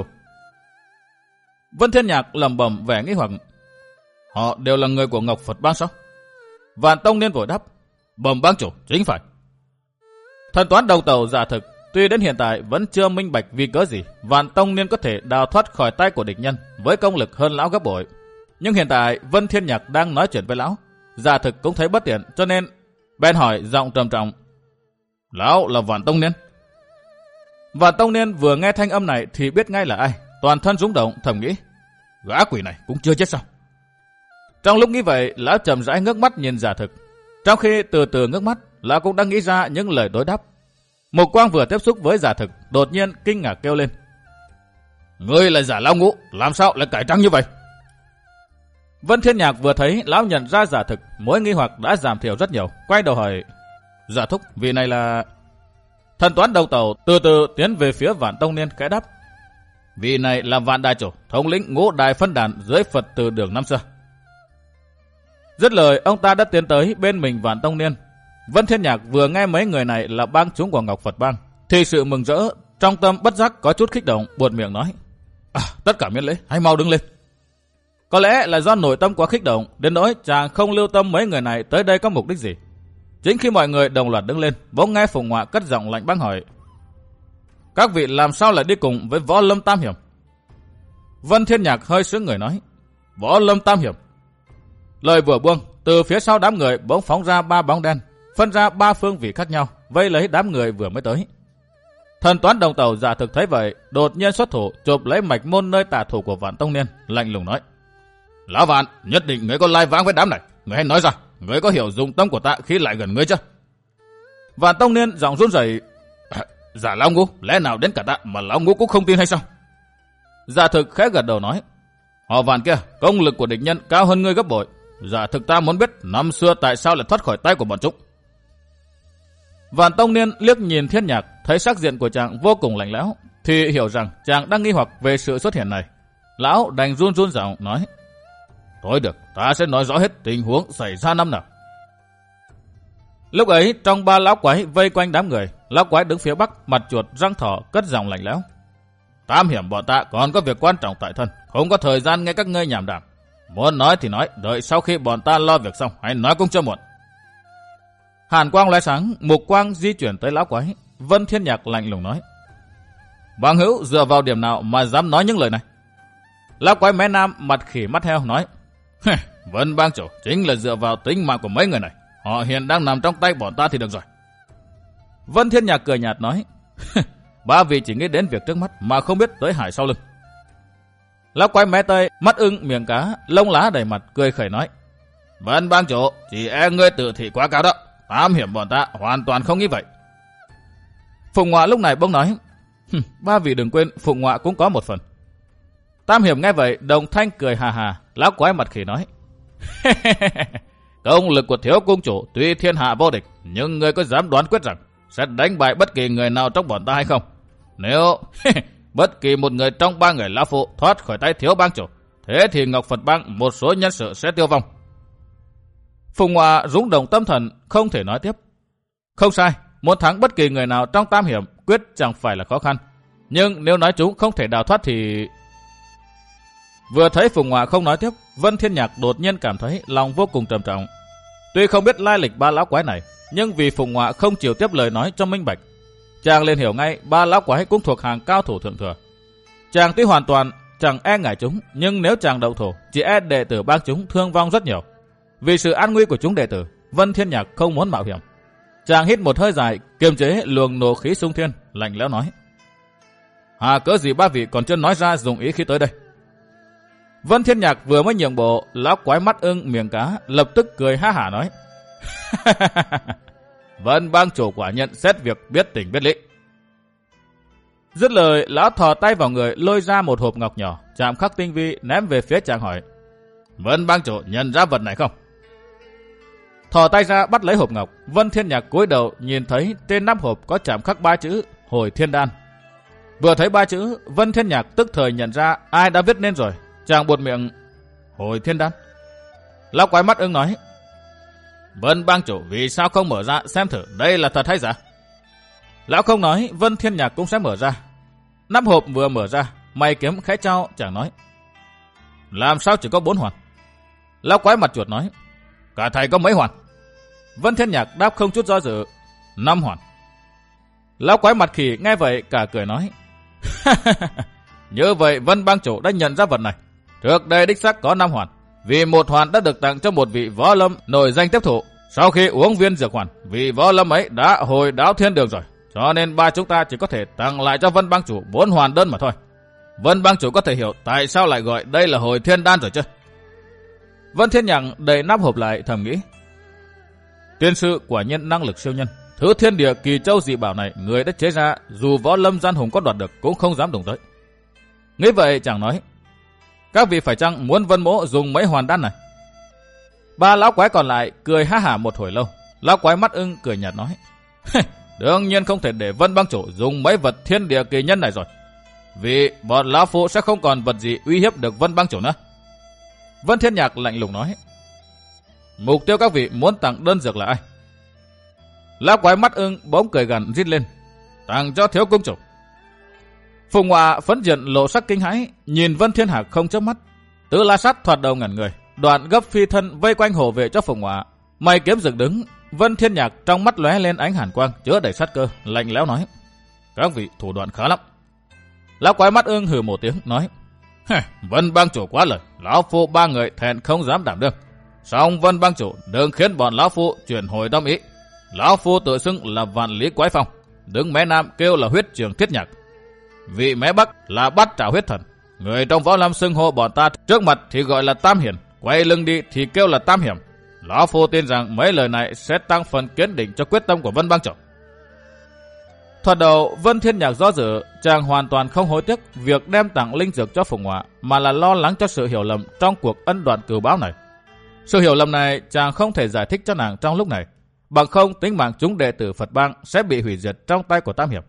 Vân Thiên Nhạc lẩm bẩm vẻ nghi hoặc: Họ đều là người của Ngọc Phật bang sao? Vạn Tông Niên vội đáp: Bẩm bang chủ, chính phải. Thần toán đầu tàu Giả Thực tuy đến hiện tại vẫn chưa minh bạch vì cớ gì Vạn Tông Niên có thể đào thoát khỏi tay của địch nhân với công lực hơn lão gấp bội. Nhưng hiện tại Vân Thiên Nhạc đang nói chuyện với lão, Giả Thực cũng thấy bất tiện, cho nên bèn hỏi giọng trầm trọng: Lão là Vạn Tông Niên? Vạn Tông Niên vừa nghe thanh âm này thì biết ngay là ai, toàn thân rung động, thầm nghĩ: Gã quỷ này cũng chưa chết sao? Trong lúc nghĩ vậy, lão chậm rãi ngước mắt nhìn Giả Thực. Trong khi từ từ ngước mắt, lão cũng đang nghĩ ra những lời đối đáp. Mục quang vừa tiếp xúc với Giả Thực, đột nhiên kinh ngạc kêu lên: Ngươi là Giả Lão Ngũ, làm sao lại cải trang như vậy? Vân Thiên Nhạc vừa thấy lão nhận ra Giả Thực, mối nghi hoặc đã giảm thiểu rất nhiều, quay đầu hỏi: Giả thúc, vị này là... Thần toán đầu tàu từ từ tiến về phía Vạn Tông Niên, khẽ đáp: Vị này là Vạn Đại Chủ, thống lĩnh ngũ đại phân đàn dưới Phật Từ Đường năm xưa. Dứt lời, ông ta đã tiến tới bên mình Vạn Tông Niên. Vân Thiên Nhạc vừa nghe mấy người này là bang chúng của Ngọc Phật bang thì sự mừng rỡ trong tâm bất giác có chút kích động, buột miệng nói: À, tất cả miễn lễ, hãy mau đứng lên. Có lẽ là do nội tâm quá kích động đến nỗi chàng không lưu tâm mấy người này tới đây có mục đích gì. Chính khi mọi người đồng loạt đứng lên, bỗng nghe Phùng Họa cất giọng lạnh băng hỏi: Các vị làm sao lại đi cùng với Võ Lâm Tam Hiểm? Vân Thiên Nhạc hơi sững người nói: Võ Lâm Tam Hiểm. Lời vừa buông, từ phía sau đám người bỗng phóng ra ba bóng đen, phân ra ba phương vị khác nhau, vây lấy đám người vừa mới tới. Thần toán đồng tàu giả thực thấy vậy, đột nhiên xuất thủ chụp lấy mạch môn nơi tả thủ của Vạn Tông Niên, lạnh lùng nói: Lão Vạn, nhất định ngươi có lai vãng với đám này, ngươi hãy nói ra, ngươi có hiểu dụng tâm của ta khi lại gần ngươi chưa? Vạn Tông Niên giọng run rẩy: Giả Lão Ngũ, lẽ nào đến cả ta mà Lão Ngũ cũng không tin hay sao? Giả thực khẽ gật đầu nói: Họ Vạn kia, công lực của địch nhân cao hơn ngươi gấp bội. Giả thực ta muốn biết năm xưa tại sao lại thoát khỏi tay của bọn chúng. Vạn Tông Niên liếc nhìn Thiên Nhạc, thấy sắc diện của chàng vô cùng lạnh lẽo, thì hiểu rằng chàng đang nghi hoặc về sự xuất hiện này. Lão đành run run giọng nói: Thôi được, ta sẽ nói rõ hết tình huống xảy ra năm nào. Lúc ấy trong ba lão quái vây quanh đám người, lão quái đứng phía bắc mặt chuột răng thỏ cất giọng lạnh lẽo: Tam hiểm bọn ta còn có việc quan trọng tại thân, không có thời gian nghe các ngươi nhảm đàm. Muốn nói thì nói, đợi sau khi bọn ta lo việc xong, hãy nói cũng chưa muộn. Hàn quang lóe sáng, mục quang di chuyển tới lão quái. Vân Thiên Nhạc lạnh lùng nói: Bằng hữu dựa vào điểm nào mà dám nói những lời này? Lão quái mé nam mặt khỉ mắt heo nói: Vân bang chủ chính là dựa vào tính mạng của mấy người này, họ hiện đang nằm trong tay bọn ta thì được rồi. Vân Thiên Nhạc cười nhạt nói: Ba vị chỉ nghĩ đến việc trước mắt mà không biết tới hại sau lưng. Lão quái mé tây, mắt ưng miệng cá, lông lá đầy mặt, cười khẩy nói: Vân bang chủ, chỉ e ngươi tự thị quá cao đó. Tam hiểm bọn ta hoàn toàn không nghĩ vậy. Phụng Ngọa lúc này bỗng nói: Ba vị đừng quên, Phụng Ngọa cũng có một phần. Tam hiểm nghe vậy, đồng thanh cười hà hà. Lão quái mặt khỉ nói: Công lực của thiếu cung chủ tuy thiên hạ vô địch, nhưng ngươi có dám đoán quyết rằng sẽ đánh bại bất kỳ người nào trong bọn ta hay không? Nếu bất kỳ một người trong ba người lão phụ thoát khỏi tay thiếu bang chủ, thế thì Ngọc Phật bang một số nhân sự sẽ tiêu vong. Phùng Ngọa rúng động tâm thần, không thể nói tiếp. Không sai, muốn thắng bất kỳ người nào trong tam hiểm quyết chẳng phải là khó khăn. Nhưng nếu nói chúng không thể đào thoát thì... Vừa thấy Phùng Ngọa không nói tiếp, Vân Thiên Nhạc đột nhiên cảm thấy lòng vô cùng trầm trọng. Tuy không biết lai lịch ba lão quái này, nhưng vì Phùng Ngọa không chịu tiếp lời nói cho minh bạch, chàng liền hiểu ngay ba lão quái cũng thuộc hàng cao thủ thượng thừa. Chàng tuy hoàn toàn chẳng e ngại chúng, nhưng nếu chàng động thủ, chỉ e đệ tử bang chúng thương vong rất nhiều. Vì sự an nguy của chúng đệ tử, Vân Thiên Nhạc không muốn mạo hiểm. Chàng hít một hơi dài, kiềm chế luồng nộ khí xung thiên, lạnh lẽo nói: Hà cớ gì ba vị còn chưa nói ra dùng ý khi tới đây? Vân Thiên Nhạc vừa mới nhượng bộ, lão quái mắt ưng miệng cá lập tức cười ha hả nói: Vân bang chủ quả nhận xét việc biết tình biết lý. Dứt lời, lão thò tay vào người lôi ra một hộp ngọc nhỏ, chạm khắc tinh vi ném về phía chàng hỏi: Vân bang chủ nhận ra vật này không? Thò tay ra bắt lấy hộp ngọc, Vân Thiên Nhạc cúi đầu nhìn thấy trên nắp hộp có chạm khắc ba chữ Hồi Thiên Đan. Vừa thấy ba chữ, Vân Thiên Nhạc tức thời nhận ra ai đã viết nên rồi. Chàng buột miệng: Hồi Thiên Đan. Lão quái mắt ưng nói: Vân bang chủ vì sao không mở ra xem thử đây là thật hay giả? Lão không nói, Vân Thiên Nhạc cũng sẽ mở ra. Nắp hộp vừa mở ra, mày kiếm khẽ trao, chàng nói: Làm sao chỉ có bốn hoàn? Lão quái mặt chuột nói: Cả thầy có mấy hoàn? Vân Thiên Nhạc đáp không chút do dự: Năm hoàn. Lão quái mặt khỉ nghe vậy cả cười nói: Như vậy Vân bang chủ đã nhận ra vật này. Trước đây đích xác có năm hoàn, vì một hoàn đã được tặng cho một vị võ lâm nổi danh tiếp thụ. Sau khi uống viên dược hoàn, vị võ lâm ấy đã hồi đáo thiên đường rồi, cho nên ba chúng ta chỉ có thể tặng lại cho Vân bang chủ bốn hoàn đơn mà thôi. Vân bang chủ có thể hiểu tại sao lại gọi đây là Hồi Thiên Đan rồi chứ? Vân Thiên Nhạc đậy nắp hộp lại thầm nghĩ: Tiên sư quả nhiên năng lực siêu nhân, thứ thiên địa kỳ châu dị bảo này người đã chế ra, dù võ lâm gian hùng có đoạt được cũng không dám đụng tới. Nghĩ vậy chàng nói: Các vị phải chăng muốn Vân mỗ dùng mấy hoàn đan này? Ba lão quái còn lại cười ha hả một hồi lâu. Lão quái mắt ưng cười nhạt nói: Đương nhiên không thể để Vân bang chủ dùng mấy vật thiên địa kỳ nhân này rồi, vì bọn lão phụ sẽ không còn vật gì uy hiếp được Vân bang chủ nữa. Vân Thiên Nhạc lạnh lùng nói: Mục tiêu các vị muốn tặng đơn dược là ai? Lão quái mắt ưng bỗng cười gằn rít lên: Tặng cho thiếu cung chủ. Phùng Ngọa phấn diện lộ sắc kinh hãi, nhìn Vân Thiên Hạc không chớp mắt. Tứ La Sát thoạt đầu ngẩn người, đoạn gấp phi thân vây quanh hộ vệ cho Phùng Ngọa. Mày kiếm dựng đứng, Vân Thiên Nhạc trong mắt lóe lên ánh hàn quang chứa đầy sát cơ, lạnh lẽo nói: Các vị thủ đoạn khá lắm. Lão quái mắt ưng hừ một tiếng nói: Vân bang chủ quá lời, lão phu ba người thẹn không dám đảm đương. Song Vân bang chủ đừng khiến bọn lão phu chuyển hồi tâm ý. Lão phu tự xưng là Vạn Lý Quái Phong, đứng mé nam kêu là huyết trưởng Thiết Nhạc. Vị mé bắc là Bát Trảo Huyết Thần. Người trong võ lâm xưng hô bọn ta trước mặt thì gọi là Tam Hiển, quay lưng đi thì kêu là Tam Hiểm. Lão phu tin rằng mấy lời này sẽ tăng phần kiên định cho quyết tâm của Vân Bang Chủ. Thoạt đầu Vân Thiên Nhạc do dự, chàng hoàn toàn không hối tiếc việc đem tặng linh dược cho Phùng Họa, mà là lo lắng cho sự hiểu lầm trong cuộc ân đoạn cừu báo này. Sự hiểu lầm này chàng không thể giải thích cho nàng trong lúc này, bằng không tính mạng chúng đệ tử Phật Bang sẽ bị hủy diệt trong tay của Tam Hiểm.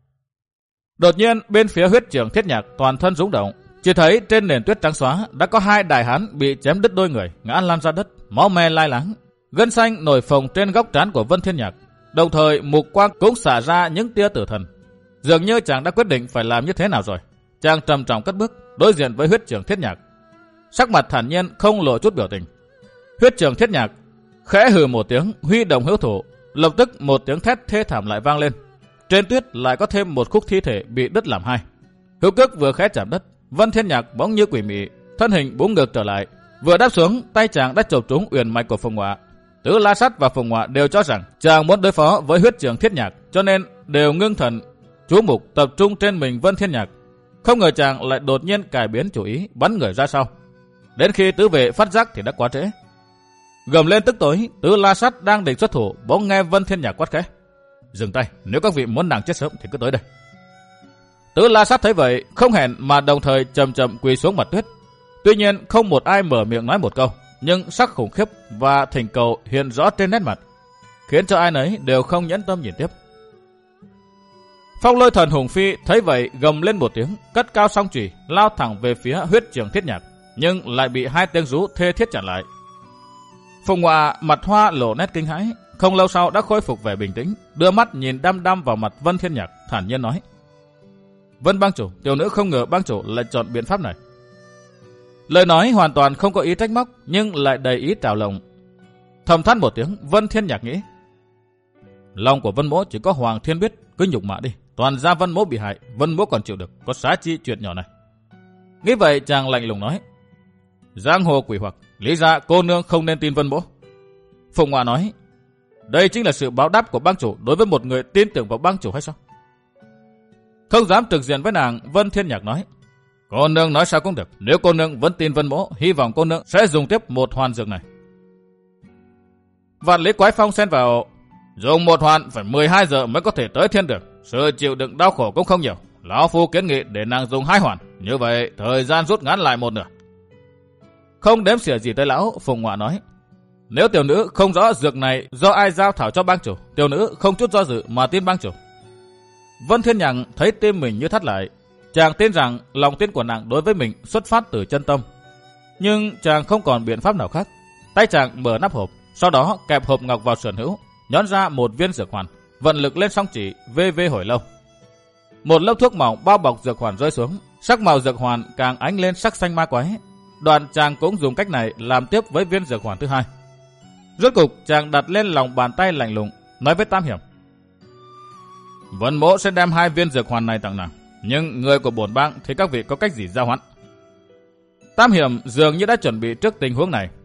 Đột nhiên bên phía huyết trưởng Thiết Nhạc toàn thân rung động, chỉ thấy trên nền tuyết trắng xóa đã có hai đại hán bị chém đứt đôi người, ngã lăn ra đất, máu me lai láng, gân xanh nổi phồng trên góc trán của Vân Thiên Nhạc. Đồng thời mục quang cũng xả ra những tia tử thần. Dường như chàng đã quyết định phải làm như thế nào rồi. Chàng trầm trọng cất bước đối diện với huyết trưởng Thiết Nhạc, sắc mặt thản nhiên không lộ chút biểu tình. Huyết trưởng Thiết Nhạc khẽ hừ một tiếng, huy động hữu thủ, lập tức một tiếng thét thê thảm lại vang lên. Trên tuyết lại có thêm một khúc thi thể bị đứt làm hai. Hữu cước vừa khẽ chạm đất, Vân Thiên Nhạc bỗng như quỷ mị, thân hình búng ngược trở lại, vừa đáp xuống tay chàng đã chộp trúng uyển mạch của Phùng Họa. Tứ La Sắt và Phùng Họa đều cho rằng chàng muốn đối phó với huyết trưởng Thiết Nhạc, cho nên đều ngưng thần chú mục tập trung trên mình Vân Thiên Nhạc. Không ngờ chàng lại đột nhiên cải biến chủ ý, bắn người ra sau. Đến khi tứ vệ phát giác thì đã quá trễ. Gầm lên tức tối, Tứ La Sắt đang định xuất thủ, bỗng nghe Vân Thiên Nhạc quát khẽ: "Dừng tay, nếu các vị muốn nàng chết sớm thì cứ tới đây." Tứ La Sắt thấy vậy, không hẹn mà đồng thời chậm chậm quỳ xuống mặt tuyết. Tuy nhiên không một ai mở miệng nói một câu, nhưng sắc khủng khiếp và thỉnh cầu hiện rõ trên nét mặt, khiến cho ai nấy đều không nhẫn tâm nhìn tiếp. Phong Lôi Thần Hùng Phi thấy vậy gầm lên một tiếng, cất cao song chùy lao thẳng về phía huyết trưởng Thiết Nhạc, nhưng lại bị hai tiếng rú thê thiết chặn lại. Phùng Họa mặt hoa lộ nét kinh hãi, không lâu sau đã khôi phục vẻ bình tĩnh, đưa mắt nhìn đăm đăm vào mặt Vân Thiên Nhạc, thản nhiên nói: "Vân Bang Chủ, tiểu nữ không ngờ bang chủ lại chọn biện pháp này." Lời nói hoàn toàn không có ý trách móc, nhưng lại đầy ý trào lòng. Thầm than một tiếng, Vân Thiên Nhạc nghĩ: lòng của Vân Mỗ chỉ có Hoàng Thiên biết, cứ nhục mạ đi, toàn gia Vân Mỗ bị hại, Vân Mỗ còn chịu được, có xá chi chuyện nhỏ này. Nghĩ vậy chàng lạnh lùng nói: "Giang hồ quỷ hoặc, lý ra cô nương không nên tin Vân Mỗ." Phùng Họa nói: "Đây chính là sự báo đáp của bang chủ đối với một người tin tưởng vào bang chủ hay sao?" Không dám trực diện với nàng, Vân Thiên Nhạc nói: "Cô nương nói sao cũng được, nếu cô nương vẫn tin Vân Mỗ, hy vọng cô nương sẽ dùng tiếp một hoàn dược này." Vạn Lý Quái Phong xen vào: "Dùng một hoàn phải mười hai giờ mới có thể tới thiên đường, sự chịu đựng đau khổ cũng không nhiều. Lão phu kiến nghị để nàng dùng hai hoàn, như vậy thời gian rút ngắn lại một nửa." Không đếm xỉa gì tới lão, Phùng Họa nói: "Nếu tiểu nữ không rõ dược này do ai giao thảo cho bang chủ, tiểu nữ không chút do dự mà tin bang chủ." Vân Thiên Nhạc thấy tim mình như thắt lại. Chàng tin rằng lòng tin của nàng đối với mình xuất phát từ chân tâm, nhưng chàng không còn biện pháp nào khác. Tay chàng mở nắp hộp, sau đó kẹp hộp ngọc vào sườn hữu, nhón ra một viên dược hoàn, vận lực lên song chỉ, vê vê hồi lâu. Một lớp thuốc mỏng bao bọc dược hoàn rơi xuống, sắc màu dược hoàn càng ánh lên sắc xanh ma quái. Đoạn chàng cũng dùng cách này làm tiếp với viên dược hoàn thứ hai. Rốt cục chàng đặt lên lòng bàn tay lạnh lùng, nói với Tam Hiểm: "Vân Mỗ sẽ đem hai viên dược hoàn này tặng nàng, nhưng người của bổn bang thì các vị có cách gì giao hoãn?" Tam Hiểm dường như đã chuẩn bị trước tình huống này.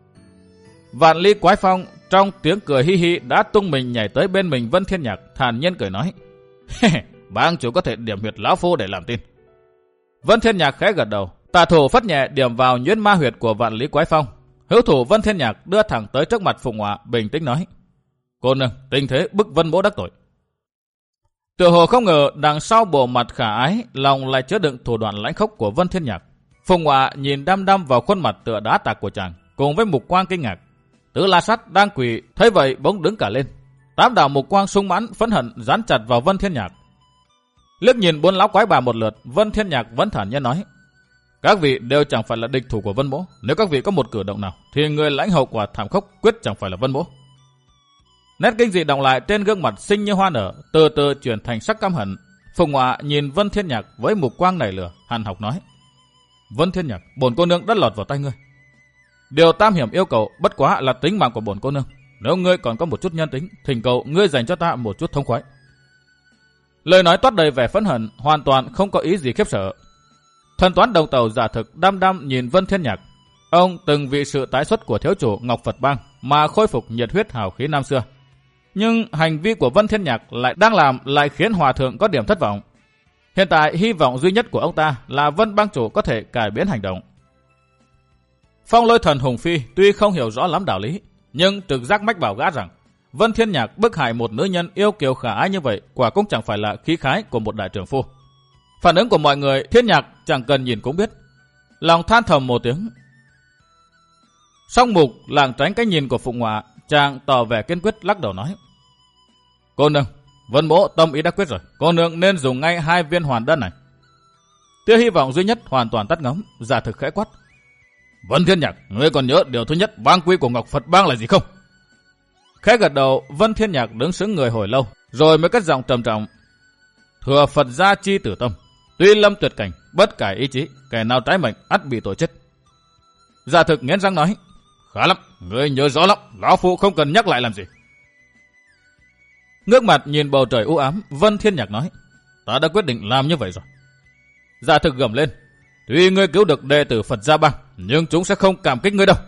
Vạn Lý Quái Phong trong tiếng cười hi hi đã tung mình nhảy tới bên mình Vân Thiên Nhạc, thản nhiên cười nói: "Bang chủ có thể điểm huyệt lão phu để làm tin." Vân Thiên Nhạc khẽ gật đầu, tà thủ phất nhẹ điểm vào nhuyễn ma huyệt của Vạn Lý Quái Phong. Hữu thủ Vân Thiên Nhạc đưa thẳng tới trước mặt Phùng Họa, bình tĩnh nói: "Cô nương, tình thế bức Vân Mỗ đắc tội." Tựa hồ không ngờ đằng sau bộ mặt khả ái, lòng lại chứa đựng thủ đoạn lãnh khốc của Vân Thiên Nhạc. Phùng Họa nhìn đăm đăm vào khuôn mặt tựa đá tạc của chàng, cùng với mục quang kinh ngạc. Tứ La Sắt đang quỳ thấy vậy bỗng đứng cả lên. Tám đạo mục quang sung mãn phẫn hận dán chặt vào Vân Thiên Nhạc. Liếc nhìn bốn lão quái bà một lượt, Vân Thiên Nhạc vẫn thản nhiên nói: "Các vị đều chẳng phải là địch thủ của Vân Mỗ, nếu các vị có một cử động nào thì người lãnh hậu quả thảm khốc quyết chẳng phải là Vân Mỗ." Nét kinh dị đọng lại trên gương mặt xinh như hoa nở, từ từ chuyển thành sắc căm hận. Phùng Họa nhìn Vân Thiên Nhạc với mục quang nảy lửa, hằn học nói: "Vân Thiên Nhạc, bổn cô nương đã lọt vào tay ngươi. Điều Tam Hiểm yêu cầu bất quá là tính mạng của bổn cô nương. Nếu ngươi còn có một chút nhân tính, thỉnh cầu ngươi dành cho ta một chút thông khoái." Lời nói toát đầy vẻ phẫn hận, hoàn toàn không có ý gì khiếp sợ. Thần toán đồng tàu giả thực đăm đăm nhìn Vân Thiên Nhạc. Ông từng vì sự tái xuất của thiếu chủ Ngọc Phật Bang mà khôi phục nhiệt huyết hào khí năm xưa. Nhưng hành vi của Vân Thiên Nhạc lại đang làm lại khiến hòa thượng có điểm thất vọng. Hiện tại hy vọng duy nhất của ông ta là Vân bang chủ có thể cải biến hành động. Phong Lôi Thần Hùng Phi tuy không hiểu rõ lắm đạo lý, nhưng trực giác mách bảo gã rằng Vân Thiên Nhạc bức hại một nữ nhân yêu kiều khả ái như vậy quả cũng chẳng phải là khí khái của một đại trưởng phu. Phản ứng của mọi người Thiên Nhạc chẳng cần nhìn cũng biết. Lòng than thầm một tiếng. Song Mục lảng tránh cái nhìn của Phụng Ngọa, chàng tỏ vẻ kiên quyết lắc đầu nói: Cô nương, Vân mỗ tâm ý đã quyết rồi, cô nương nên dùng ngay hai viên hoàn đơn này. Tia hy vọng duy nhất hoàn toàn tắt ngấm, Giả Thực khẽ quát: Vân Thiên Nhạc, ngươi còn nhớ điều thứ nhất bang quy của Ngọc Phật Bang là gì không? Khẽ gật đầu, Vân Thiên Nhạc đứng sững người hồi lâu, rồi mới cất giọng trầm trọng: Thừa Phật gia chi tử tâm, tuy lâm tuyệt cảnh, bất cải ý chí, kẻ nào trái mệnh ắt bị tội chết. Giả Thực nghiến răng nói: Khá lắm, ngươi nhớ rõ lắm, lão phu không cần nhắc lại làm gì. Ngước mặt nhìn bầu trời u ám, Vân Thiên Nhạc nói: Ta đã quyết định làm như vậy rồi. Giả Thực gầm lên: Tuy ngươi cứu được đệ tử Phật gia bang, nhưng chúng sẽ không cảm kích ngươi đâu.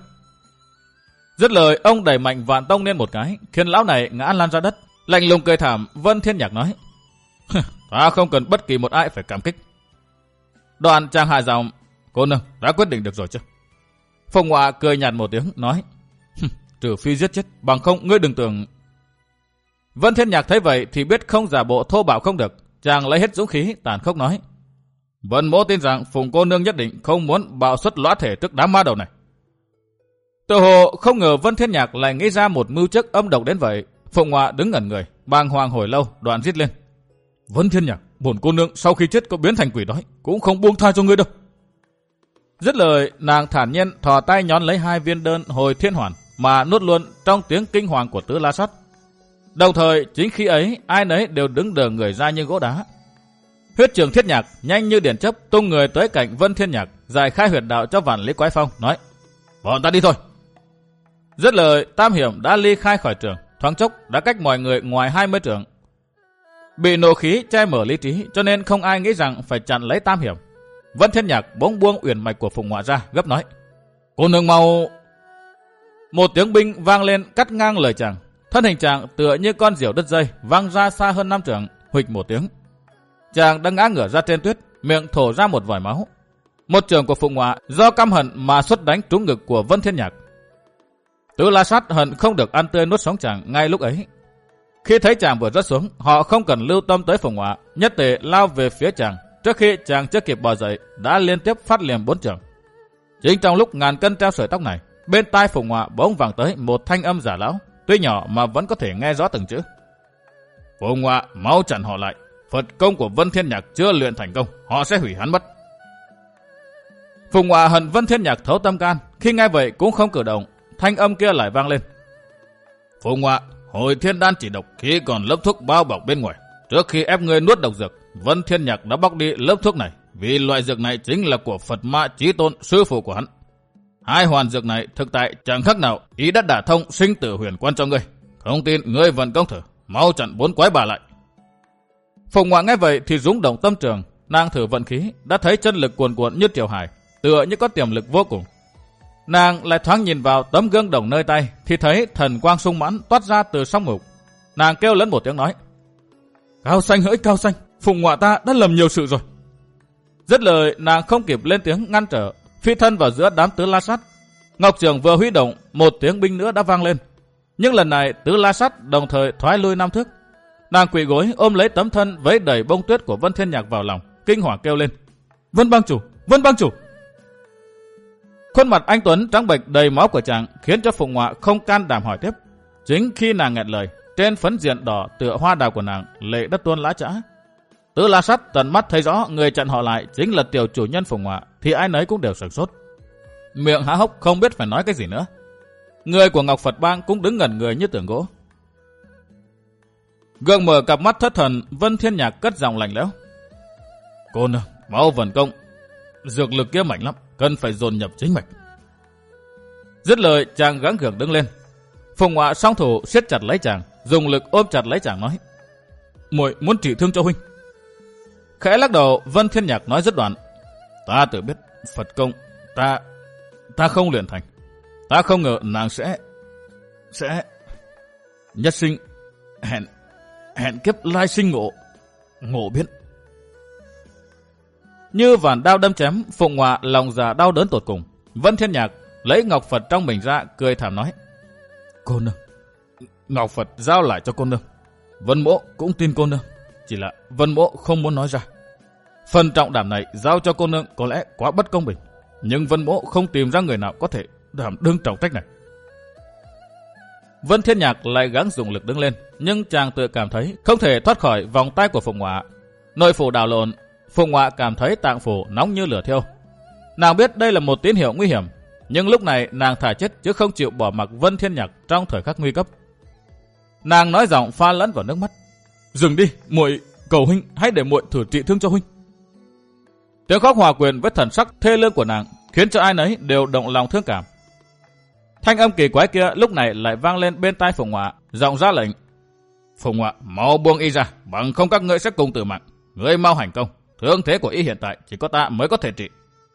Dứt lời, ông đẩy mạnh Vạn Tông lên một cái, khiến lão này ngã lăn ra đất. Lạnh lùng cười thảm, Vân Thiên Nhạc nói: Ta không cần bất kỳ một ai phải cảm kích. Đoạn chàng hạ giọng: Cô nương đã quyết định được rồi chứ? Phùng Ngọa cười nhạt một tiếng nói: Trừ phi giết chết, bằng không ngươi đừng tưởng. Vân Thiên Nhạc thấy vậy thì biết không giả bộ thô bạo không được, chàng lấy hết dũng khí tàn khốc nói: Vân mỗ tin rằng Phùng cô nương nhất định không muốn bạo xuất lõa thể trước đám ma đầu này. Tự hồ không ngờ Vân Thiên Nhạc lại nghĩ ra một mưu trước âm độc đến vậy. Phụng Ngọa đứng ngẩn người, bàng hoàng hồi lâu, đoạn rít lên: Vân Thiên Nhạc, bổn cô nương sau khi chết có biến thành quỷ đói, cũng không buông tha cho ngươi đâu. Dứt lời, nàng thản nhiên thò tay nhón lấy hai viên đơn hồi thiên hoàn mà nuốt luôn trong tiếng kinh hoàng của Tứ La Sát. Đồng thời chính khi ấy ai nấy đều đứng đờ người ra như gỗ đá. Huyết Trường Thiết Nhạc nhanh như điện chớp tung người tới cạnh Vân Thiên Nhạc, giải khai huyệt đạo cho Vạn Lý Quái Phong, nói: Bọn ta đi thôi. Dứt lời, Tam Hiểm đã ly khai khỏi trường, thoáng chốc đã cách mọi người ngoài hai mươi trượng. Bị nộ khí che mở lý trí, cho nên không ai nghĩ rằng phải chặn lấy Tam Hiểm. Vân Thiên Nhạc bỗng buông uyển mạch của Phùng Ngọa ra, gấp nói: Cô nương mau. Một tiếng binh vang lên cắt ngang lời chàng. Thân hình chàng tựa như con diều đứt dây, văng ra xa hơn năm trượng, huỵch một tiếng. Chàng đang ngã ngửa ra trên tuyết, miệng thổ ra một vòi máu. Một trường của Phụng Ngọa do căm hận mà xuất đánh trúng ngực của Vân Thiên Nhạc. Tứ La Sát hận không được ăn tươi nuốt sống chàng ngay lúc ấy. Khi thấy chàng vừa rớt xuống, họ không cần lưu tâm tới Phụng Ngọa, nhất tề lao về phía chàng. Trước khi chàng chưa kịp bò dậy, đã liên tiếp phát liềm bốn trường. Chính trong lúc ngàn cân treo sợi tóc này, bên tai Phụng Ngọa bỗng vang tới một thanh âm giả lão, tuy nhỏ mà vẫn có thể nghe rõ từng chữ: Phụng Ngọa, mau chặn họ lại. Phật công của Vân Thiên Nhạc chưa luyện thành công, họ sẽ hủy hắn mất. Phụng Ngọa hận Vân Thiên Nhạc thấu tâm can, khi nghe vậy cũng không cử động. Thanh âm kia lại vang lên: Phụng Ngọa, hồi thiên đan chỉ độc khi còn lớp thuốc bao bọc bên ngoài. Trước khi ép ngươi nuốt độc dược, Vân Thiên Nhạc đã bóc đi lớp thuốc này, vì loại dược này chính là của Phật Ma Chí Tôn, sư phụ của hắn. Hai hoàn dược này thực tại chẳng khác nào ý đã đả thông sinh tử huyền quan cho ngươi. Không tin ngươi vận công thử, mau chặn bốn quái bà lại. Phụng Ngọa nghe vậy thì rúng động tâm trường, nàng thử vận khí, đã thấy chân lực cuồn cuộn như triều hải, tựa như có tiềm lực vô cùng. Nàng lại thoáng nhìn vào tấm gương đồng nơi tay, thì thấy thần quang sung mãn toát ra từ song mục. Nàng kêu lớn một tiếng nói: Cao Xanh hỡi Cao Xanh, Phụng Ngọa ta đã lầm nhiều sự rồi. Dứt lời, nàng không kịp lên tiếng ngăn trở, phi thân vào giữa đám Tứ La Sát. Ngọc Trường vừa huy động, một tiếng binh nữa đã vang lên. Nhưng lần này Tứ La Sát đồng thời thoái lui năm thước. Nàng quỳ gối ôm lấy tấm thân vấy đầy bông tuyết của Vân Thiên Nhạc vào lòng, kinh hoàng kêu lên: Vân bang chủ, Vân bang chủ. Khuôn mặt anh tuấn trắng bệch đầy máu của chàng khiến cho Phụng Ngọa không can đảm hỏi tiếp. Chính khi nàng nghẹn lời, trên phấn diện đỏ tựa hoa đào của nàng lệ đất tuôn lã chã. Tứ La Sát tận mắt thấy rõ người chặn họ lại chính là tiểu chủ nhân Phụng Ngọa, thì ai nấy cũng đều sửng sốt, miệng há hốc không biết phải nói cái gì nữa. Người của Ngọc Phật Bang cũng đứng ngẩn người như tượng gỗ. Gượng mở cặp mắt thất thần, Vân Thiên Nhạc cất giọng lạnh lẽo: Cô nương, mau vận công, dược lực kia mạnh lắm, cần phải dồn nhập chính mạch. Dứt lời, chàng gắng gượng đứng lên. Phụng Ngọa song thủ siết chặt lấy chàng, dùng lực ôm chặt lấy chàng nói: Muội muốn trị thương cho huynh. Khẽ lắc đầu, Vân Thiên Nhạc nói dứt đoạn: Ta tự biết Phật công ta ta không luyện thành. Ta không ngờ nàng sẽ sẽ nhất sinh Hẹn, hẹn kiếp lai sinh ngộ, ngộ biến. Như vàn đao đâm chém, Phụng Ngọa lòng già đau đớn tột cùng. Vân Thiên Nhạc lấy ngọc Phật trong mình ra, cười thảm nói: Cô nương, ngọc Phật giao lại cho cô nương. Vân mỗ cũng tin cô nương, chỉ là Vân mỗ không muốn nói ra. Phần trọng đảm này giao cho cô nương có lẽ quá bất công bình, nhưng Vân mỗ không tìm ra người nào có thể đảm đương trọng trách này. Vân Thiên Nhạc lại gắng dùng lực đứng lên, nhưng chàng tự cảm thấy không thể thoát khỏi vòng tay của Phụng Ngọa. Nội phủ đảo lộn, Phụng Ngọa cảm thấy tạng phủ nóng như lửa thiêu. Nàng biết đây là một tín hiệu nguy hiểm, nhưng lúc này nàng thả chết chứ không chịu bỏ mặc Vân Thiên Nhạc trong thời khắc nguy cấp. Nàng nói giọng pha lẫn vào nước mắt: Dừng đi, muội cầu huynh hãy để muội thử trị thương cho huynh. Tiếng khóc hòa quyện với thần sắc thê lương của nàng khiến cho ai nấy đều động lòng thương cảm. Thanh âm kỳ quái kia lúc này lại vang lên bên tai Phụng Ngọa, giọng ra lệnh: Phụng Ngọa, mau buông y ra, bằng không các ngươi sẽ cùng tử mạng. Ngươi mau hành công, thương thế của y hiện tại chỉ có ta mới có thể trị.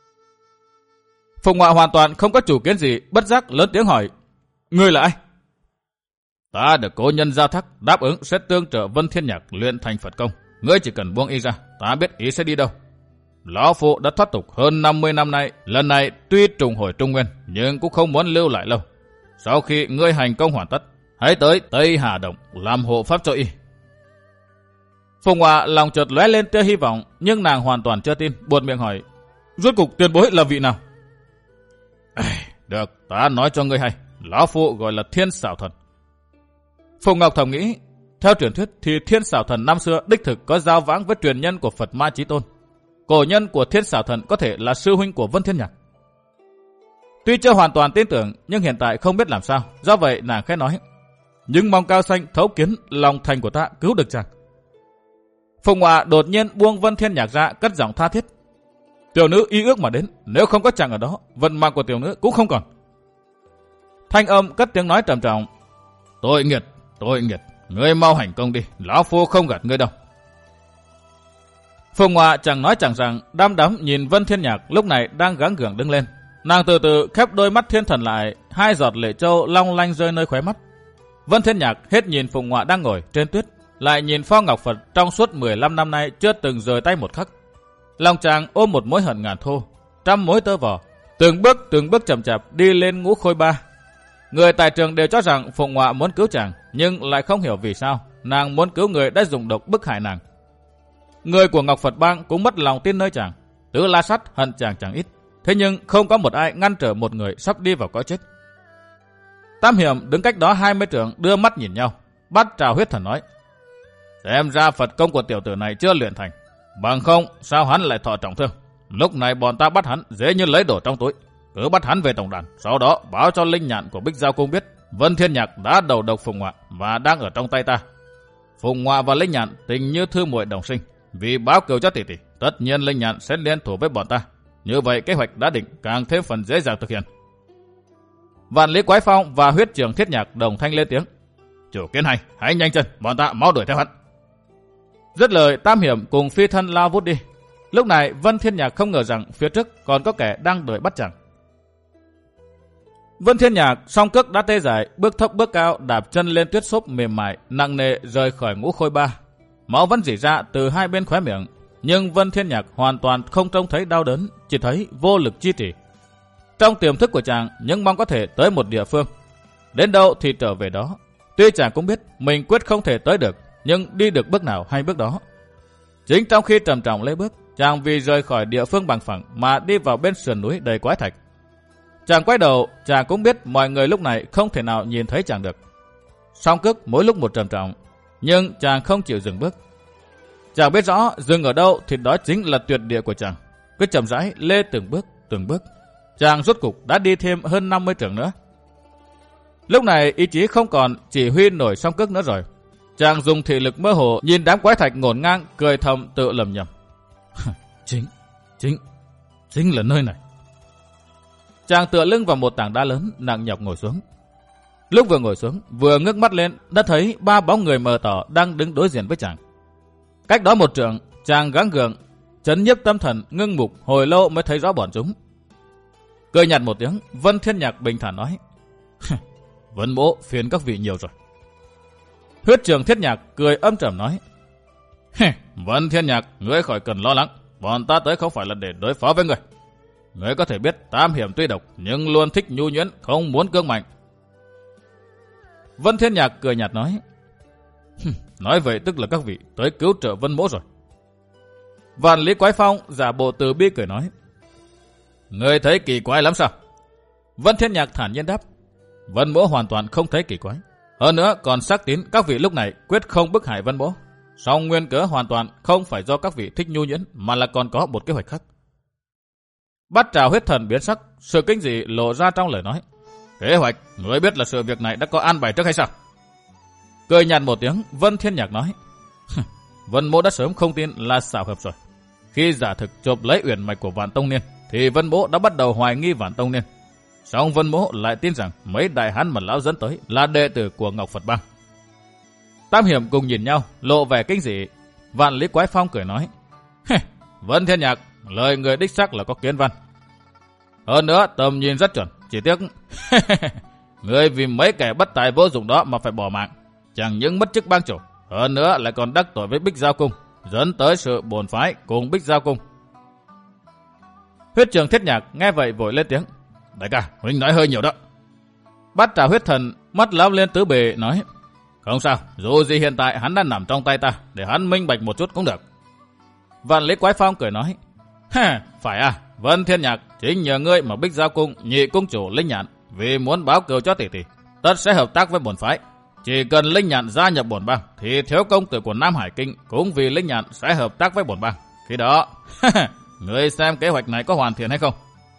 Phụng Ngọa hoàn toàn không có chủ kiến gì, bất giác lớn tiếng hỏi: Ngươi là ai? Ta được cố nhân giao thác đáp ứng sẽ tương trợ Vân Thiên Nhạc luyện thành Phật công. Ngươi chỉ cần buông y ra, ta biết y sẽ đi đâu. Lão phụ đã thoát tục hơn năm mươi năm nay, lần này tuy trùng hồi Trung Nguyên nhưng cũng không muốn lưu lại lâu. Sau khi ngươi hành công hoàn tất, hãy tới Tây Hà Động làm hộ pháp cho y. Phụng Ngọa lòng chợt lóe lên tia hy vọng, nhưng nàng hoàn toàn chưa tin, buột miệng hỏi: Rốt cục tiền bối là vị nào? Được, ta nói cho ngươi hay, lão phụ gọi là Thiên Xảo Thần. Phùng Ngọc thầm nghĩ, theo truyền thuyết thì Thiên Xảo Thần năm xưa đích thực có giao vãng với truyền nhân của Phật Ma Chí Tôn. Cổ nhân của Thiên Xảo Thần có thể là sư huynh của Vân Thiên Nhạc. Tuy chưa hoàn toàn tin tưởng, nhưng hiện tại không biết làm sao, do vậy nàng khẽ nói: Nhưng mong cao xanh thấu kiến, lòng thành của ta cứu được chàng. Phụng Ngọa đột nhiên buông Vân Thiên Nhạc ra, cất giọng tha thiết: Tiểu nữ y ước mà đến, nếu không có chàng ở đó, vận mạng của tiểu nữ cũng không còn. Thanh âm cất tiếng nói trầm trọng: Tội nghiệt, tội nghiệt, ngươi mau hành công đi, lão phu không gạt ngươi đâu. Phụng Ngọa chẳng nói chẳng rằng, đăm đắm nhìn Vân Thiên Nhạc lúc này đang gắng gượng đứng lên. Nàng từ từ khép đôi mắt thiên thần lại, hai giọt lệ châu long lanh rơi nơi khóe mắt. Vân Thiên Nhạc hết nhìn Phụng Ngọa đang ngồi trên tuyết, lại nhìn pho ngọc Phật trong suốt mười lăm năm nay chưa từng rời tay một khắc. Lòng chàng ôm một mối hận ngàn thô, trăm mối tơ vò, từng bước từng bước chậm chạp đi lên ngũ khôi ba. Người tại trường đều cho rằng Phụng Ngọa muốn cứu chàng, nhưng lại không hiểu vì sao nàng muốn cứu người đã dùng độc bức hại nàng. Người của Ngọc Phật Bang cũng mất lòng tin nơi chàng, Tứ La Sắt hận chàng chẳng ít, thế nhưng không có một ai ngăn trở một người sắp đi vào cõi chết. Tam Hiểm đứng cách đó hai mươi trượng đưa mắt nhìn nhau, bắt trào huyết thần nói: Xem ra Phật công của tiểu tử này chưa luyện thành, bằng không sao hắn lại thọ trọng thương. Lúc này bọn ta bắt hắn dễ như lấy đồ trong túi, cứ bắt hắn về tổng đàn, sau đó báo cho Linh Nhạn của Bích Giao Cung biết Vân Thiên Nhạc đã đầu độc Phụng Ngọa và đang ở trong tay ta. Phụng Ngọa và Linh Nhạn tình như thư muội đồng sinh, vì báo cừu cho tỷ tỷ, tất nhiên Linh Nhạn sẽ liên thủ với bọn ta. Như vậy kế hoạch đã định càng thêm phần dễ dàng thực hiện. Vạn Lý Quái Phong và Huyết Trường Thiết Nhạc đồng thanh lên tiếng: Chủ kiến hay, hãy nhanh chân, bọn ta mau đuổi theo hắn. Dứt lời, Tam Hiểm cùng phi thân lao vút đi. Lúc này Vân Thiên Nhạc không ngờ rằng phía trước còn có kẻ đang đuổi bắt chàng. Vân Thiên Nhạc song cước đã tê dại, bước thấp bước cao đạp chân lên tuyết xốp mềm mại nặng nề rời khỏi ngũ khôi ba. Máu vẫn rỉ ra từ hai bên khóe miệng, nhưng Vân Thiên Nhạc hoàn toàn không trông thấy đau đớn, chỉ thấy vô lực chi trì. Trong tiềm thức của chàng, những mong có thể tới một địa phương, đến đâu thì trở về đó. Tuy chàng cũng biết mình quyết không thể tới được, nhưng đi được bước nào hay bước đó. Chính trong khi trầm trọng lấy bước, chàng vì rời khỏi địa phương bằng phẳng mà đi vào bên sườn núi đầy quái thạch. Chàng quay đầu, chàng cũng biết mọi người lúc này không thể nào nhìn thấy chàng được. Song cước mỗi lúc một trầm trọng, nhưng chàng không chịu dừng bước. Chàng biết rõ dừng ở đâu thì đó chính là tuyệt địa của chàng. Cứ chậm rãi lê từng bước, từng bước, chàng rốt cục đã đi thêm hơn năm mươi trượng nữa. Lúc này ý chí không còn chỉ huy nổi song cước nữa rồi. Chàng dùng thị lực mơ hồ nhìn đám quái thạch ngổn ngang, cười thầm tự lầm nhầm. Chính, chính, chính là nơi này. Chàng tựa lưng vào một tảng đá lớn, nặng nhọc ngồi xuống. Lúc vừa ngồi xuống, vừa ngước mắt lên, đã thấy ba bóng người mờ tỏ đang đứng đối diện với chàng. Cách đó một trượng, chàng gắng gượng, chấn nhiếp tâm thần, ngưng mục hồi lâu mới thấy rõ bọn chúng. Cười nhạt một tiếng, Vân Thiên Nhạc bình thản nói: Vân mỗ phiền các vị nhiều rồi. Huyết Trường Thiết Nhạc cười âm trầm nói. Vân Thiên Nhạc, ngươi khỏi cần lo lắng. Bọn ta tới không phải là để đối phó với ngươi. Ngươi có thể biết Tam Hiểm tuy độc nhưng luôn thích nhu nhuyễn, không muốn cương mạnh. Vân Thiên Nhạc cười nhạt nói. Nói vậy tức là các vị tới cứu trợ Vân Mỗ rồi. Vạn Lý Quái Phong giả bộ từ bi cười nói. Ngươi thấy kỳ quái lắm sao? Vân Thiên Nhạc thản nhiên đáp. Vân Mỗ hoàn toàn không thấy kỳ quái. Hơn nữa còn xác tín các vị lúc này quyết không bức hại Vân Mỗ. Song nguyên cớ hoàn toàn không phải do các vị thích nhu nhuyễn mà là còn có một kế hoạch khác. Bát Trào Huyết Thần biến sắc, sự kinh dị lộ ra trong lời nói. Kế hoạch, ngươi biết là sự việc này đã có an bài trước hay sao? Cười nhạt một tiếng, Vân Thiên Nhạc nói. Vân Mỗ đã sớm không tin là xảo hợp rồi. Khi giả thực chộp lấy uyển mạch của Vạn Tông Niên thì Vân Mỗ đã bắt đầu hoài nghi Vạn Tông Niên. Song Vân Mỗ lại tin rằng mấy đại hán mà lão dẫn tới là đệ tử của Ngọc Phật Bang. Tam Hiểm cùng nhìn nhau, lộ vẻ kinh dị. Vạn Lý Quái Phong cười nói. Vân Thiên Nhạc, lời người đích xác là có kiến văn. Hơn nữa tầm nhìn rất chuẩn, chỉ tiếc người vì mấy kẻ bất tài vô dụng đó mà phải bỏ mạng. Chẳng những mất chức bang chủ, hơn nữa lại còn đắc tội với Bích Giao Cung, dẫn tới sự bổn phái cùng Bích Giao Cung. Huyết Trường Thiết Nhạc nghe vậy vội lên tiếng. Đại ca, huynh nói hơi nhiều đó. Bát Trào Huyết Thần mắt lao lên tứ bề nói. Không sao, dù gì hiện tại hắn đã nằm trong tay ta, để hắn minh bạch một chút cũng được. Vạn Lý Quái Phong cười nói. Ha, phải à, Vân Thiên Nhạc, chính nhờ ngươi mà Bích Giao Cung nhị cung chủ Linh Nhạn vì muốn báo cừu cho tỷ tỷ, tất sẽ hợp tác với bổn phái. Chỉ cần Linh Nhạn gia nhập bổn bang thì thiếu công tử của Nam Hải Kinh cũng vì Linh Nhạn sẽ hợp tác với bổn bang. Khi đó, ngươi xem kế hoạch này có hoàn thiện hay không?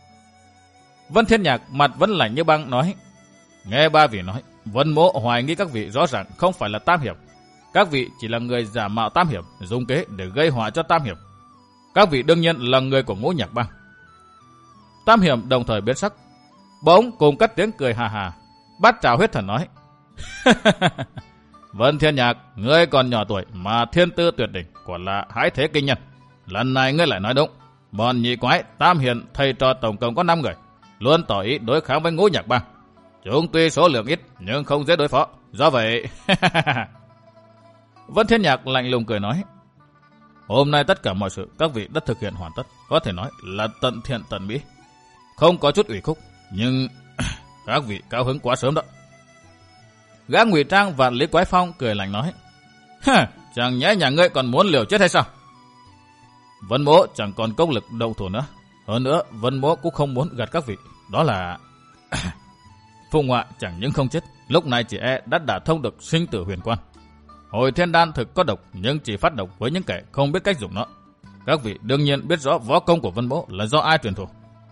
Vân Thiên Nhạc mặt vẫn lạnh như băng nói. Nghe ba vị nói, Vân Mỗ hoài nghi các vị rõ ràng không phải là Tam Hiểm. Các vị chỉ là người giả mạo Tam Hiểm, dùng kế để gây họa cho Tam Hiểm. Các vị đương nhiên là người của Ngũ Nhạc Bang. Tam Hiểm đồng thời biến sắc, bỗng cùng cất tiếng cười hà hà. Bát Trào Huyết Thần nói. Vân Thiên Nhạc, ngươi còn nhỏ tuổi mà thiên tư tuyệt đỉnh, quả là hãi thế kinh nhân. Lần này ngươi lại nói đúng. Bọn nhị quái Tam Hiểm thầy trò tổng cộng có năm người, luôn tỏ ý đối kháng với Ngũ Nhạc Bang. Chúng tuy số lượng ít nhưng không dễ đối phó. Do vậy... Vân Thiên Nhạc lạnh lùng cười nói. Hôm nay tất cả mọi sự các vị đã thực hiện hoàn tất, có thể nói là tận thiện tận mỹ. Không có chút ủy khúc, nhưng các vị cao hứng quá sớm đó. Gã ngụy trang Vạn Lý Quái Phong cười lạnh nói. Ha, chẳng nhẽ nhà ngươi còn muốn liều chết hay sao? Vân Mỗ chẳng còn công lực động thủ nữa. Hơn nữa Vân Mỗ cũng không muốn gạt các vị. Đó là... Phùng Họa chẳng những không chết, lúc này chỉ e đã đả thông được sinh tử huyền quan. Hồi thiên đan thực có độc, nhưng chỉ phát độc với những kẻ không biết cách dùng nó. Các vị đương nhiên biết rõ võ công của Vân Mỗ là do ai truyền thụ.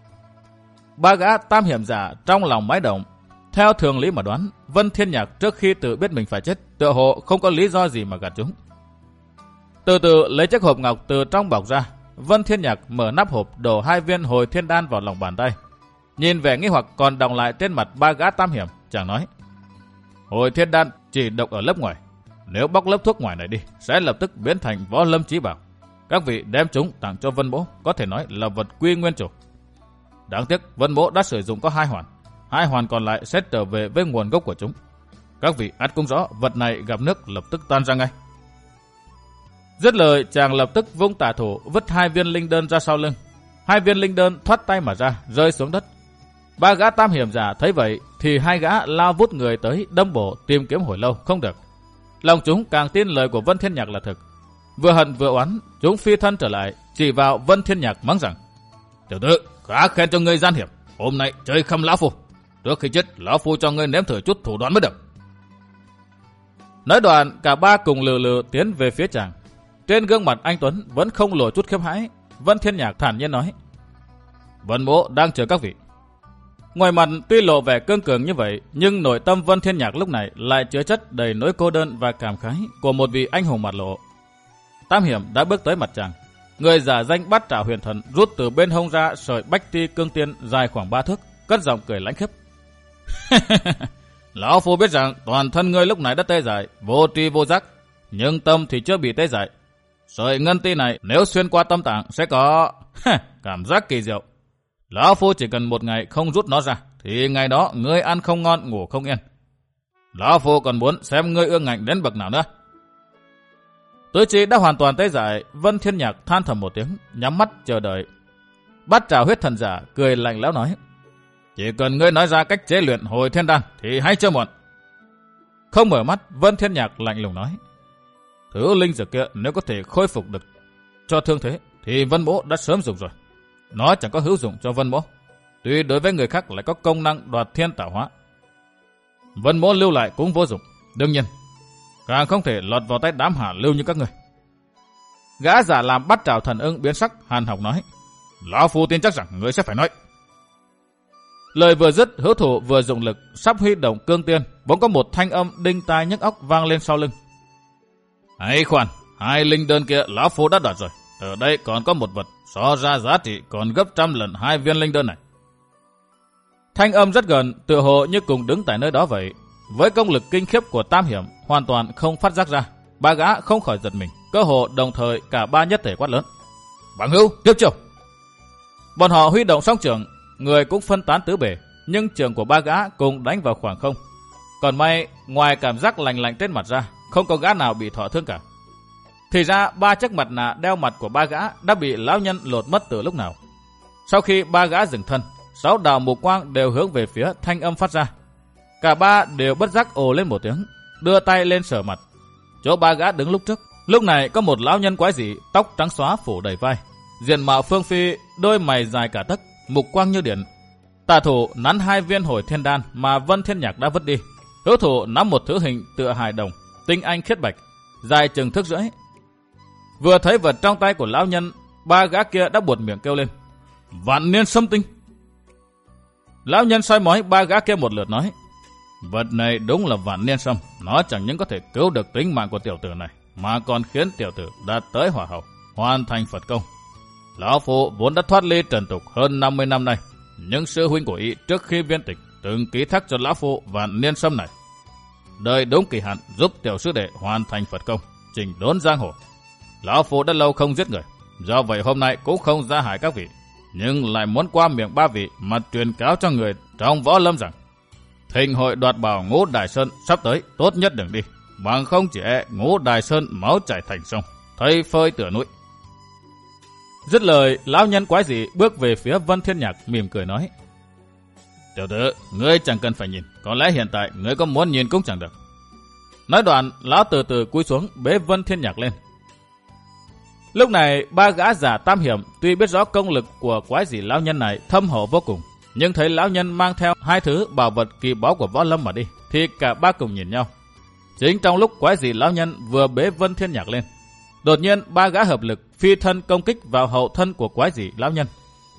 Ba gã Tam Hiểm giả trong lòng mái động. Theo thường lý mà đoán, Vân Thiên Nhạc trước khi tự biết mình phải chết, tựa hồ không có lý do gì mà gạt chúng. Từ từ lấy chiếc hộp ngọc từ trong bọc ra, Vân Thiên Nhạc mở nắp hộp, đổ hai viên hồi thiên đan vào lòng bàn tay. Nhìn vẻ nghi hoặc còn đọng lại trên mặt ba gã Tam Hiểm, chàng nói. Hồi thiên đan chỉ độc ở lớp ngoài. Nếu bóc lớp thuốc ngoài này đi, sẽ lập tức biến thành võ lâm chí bảo. Các vị đem chúng tặng cho Vân Mỗ, có thể nói là vật quy nguyên chủ. Đáng tiếc Vân Mỗ đã sử dụng có hai hoàn, hai hoàn còn lại sẽ trở về với nguồn gốc của chúng. Các vị ắt cũng rõ, vật này gặp nước lập tức tan ra ngay. Dứt lời, chàng lập tức vung tả thủ vứt hai viên linh đơn ra sau lưng. Hai viên linh đơn thoát tay mà ra, rơi xuống đất. Ba gã Tam Hiểm giả thấy vậy thì hai gã lao vút người tới đâm bổ tìm kiếm hồi lâu không được. Lòng chúng càng tin lời của Vân Thiên Nhạc là thực. Vừa hận vừa oán, chúng phi thân trở lại, chỉ vào Vân Thiên Nhạc mắng rằng: Tiểu tử, khá khen cho ngươi gian hiểm, hôm nay chơi khăm lão phu. Trước khi chết, lão phu cho ngươi nếm thử chút thủ đoạn mới được. Nói đoạn, cả ba cùng lừ lừ tiến về phía chàng. Trên gương mặt anh Tuấn vẫn không lộ chút khiếp hãi. Vân Thiên Nhạc thản nhiên nói: Vân Mỗ đang chờ các vị. Ngoài mặt tuy lộ vẻ cương cường như vậy, nhưng nội tâm Vân Thiên Nhạc lúc này lại chứa chất đầy nỗi cô đơn và cảm khái của một vị anh hùng mặt lộ. Tam Hiểm đã bước tới mặt chàng. Người giả danh Bát Trảo Huyền Thần rút từ bên hông ra sợi bách ti cương tiên dài khoảng ba thước, cất giọng cười lãnh khiếp. Lão phu biết rằng toàn thân ngươi lúc này đã tê dại, vô tri vô giác, nhưng tâm thì chưa bị tê dại. Sợi ngân ti này nếu xuyên qua tâm tạng sẽ có cảm giác kỳ diệu. Lão phu chỉ cần một ngày không rút nó ra, thì ngày đó ngươi ăn không ngon ngủ không yên. Lão Phu còn muốn xem ngươi ương ngạnh đến bậc nào nữa. Tứ Chi đã hoàn toàn tê dại, Vân Thiên Nhạc than thầm một tiếng, nhắm mắt chờ đợi. Bát Trảo Huyết Thần Giả cười lạnh lẽo nói, chỉ cần ngươi nói ra cách chế luyện hồi thiên đan thì hay chưa muộn. Không mở mắt, Vân Thiên Nhạc lạnh lùng nói, thứ linh dược kia nếu có thể khôi phục được cho thương thế thì Vân Mỗ đã sớm dùng rồi. Nó chẳng có hữu dụng cho Vân Mỗ, tuy đối với người khác lại có công năng đoạt thiên tạo hóa. Vân Mỗ lưu lại cũng vô dụng, đương nhiên càng không thể lọt vào tay đám hạ lưu như các người. Gã giả làm Bát Trảo Thần Ưng biến sắc, hàn học nói, Lão Phu tin chắc rằng ngươi sẽ phải nói. Lời vừa dứt, hữu thủ vừa dùng lực sắp huy động cương tiên, bỗng có một thanh âm đinh tai nhức óc vang lên sau lưng. Hãy khoan, hai linh đơn kia Lão Phu đã đoạt rồi. Ở đây còn có một vật so ra giá trị còn gấp trăm lần hai viên linh đơn này. Thanh âm rất gần, tựa hồ như cùng đứng tại nơi đó vậy. Với công lực kinh khiếp của Tam Hiểm hoàn toàn không phát giác ra, ba gã không khỏi giật mình, cơ hồ đồng thời cả ba nhất thể quát lớn, Bằng hữu, tiếp chiêu. Bọn họ huy động song trường, người cũng phân tán tứ bề, nhưng trường của ba gã cùng đánh vào khoảng không. Còn may, ngoài cảm giác lành lạnh trên mặt ra, không có gã nào bị thọ thương cả. Thì ra ba chiếc mặt nạ đeo mặt của ba gã đã bị lão nhân lột mất từ lúc nào. Sau khi ba gã dừng thân, sáu đạo mục quang đều hướng về phía thanh âm phát ra. Cả ba đều bất giác ồ lên một tiếng, đưa tay lên sờ mặt. Chỗ ba gã đứng lúc trước, lúc này có một lão nhân quái dị, tóc trắng xóa phủ đầy vai, diện mạo phương phi, đôi mày dài cả tấc, mục quang như điện. Tả thủ nắn hai viên hồi thiên đan mà Vân Thiên Nhạc đã vứt đi. Hữu thủ nắm một thứ hình tựa hài đồng, tinh anh khiết bạch, dài chừng thước rưỡi. Vừa thấy vật trong tay của lão nhân, ba gã kia đã buột miệng kêu lên, Vạn Niên Sâm Tinh. Lão nhân soi mói ba gã kia một lượt nói, vật này đúng là Vạn Niên Sâm, nó chẳng những có thể cứu được tính mạng của tiểu tử này, mà còn khiến tiểu tử đạt tới hỏa hậu, hoàn thành Phật công. Lão Phu vốn đã thoát ly trần tục hơn năm mươi năm nay, nhưng sư huynh của y trước khi viên tịch từng ký thác cho Lão Phu Vạn Niên Sâm này. Đợi đúng kỳ hạn giúp tiểu sư đệ hoàn thành Phật công, chỉnh đốn giang hồ. Lão Phu đã lâu không giết người, do vậy hôm nay cũng không ra hại các vị, nhưng lại muốn qua miệng ba vị mà truyền cáo cho người trong võ lâm rằng thịnh hội đoạt bảo Ngũ Đài Sơn sắp tới, tốt nhất đừng đi, bằng không chỉ e Ngũ Đài Sơn máu chảy thành sông, thây phơi tựa núi. Dứt lời, lão nhân quái dị bước về phía Vân Thiên Nhạc mỉm cười nói, tiểu tử, ngươi chẳng cần phải nhìn, có lẽ hiện tại ngươi có muốn nhìn cũng chẳng được. Nói đoạn, lão từ từ cúi xuống bế Vân Thiên Nhạc lên. Lúc này, ba gã giả Tam Hiểm tuy biết rõ công lực của quái dị lão nhân này thâm hậu vô cùng, nhưng thấy lão nhân mang theo hai thứ bảo vật kỳ báu của võ lâm mà đi, thì cả ba cùng nhìn nhau. Chính trong lúc quái dị lão nhân vừa bế Vân Thiên Nhạc lên, đột nhiên ba gã hợp lực phi thân công kích vào hậu thân của quái dị lão nhân.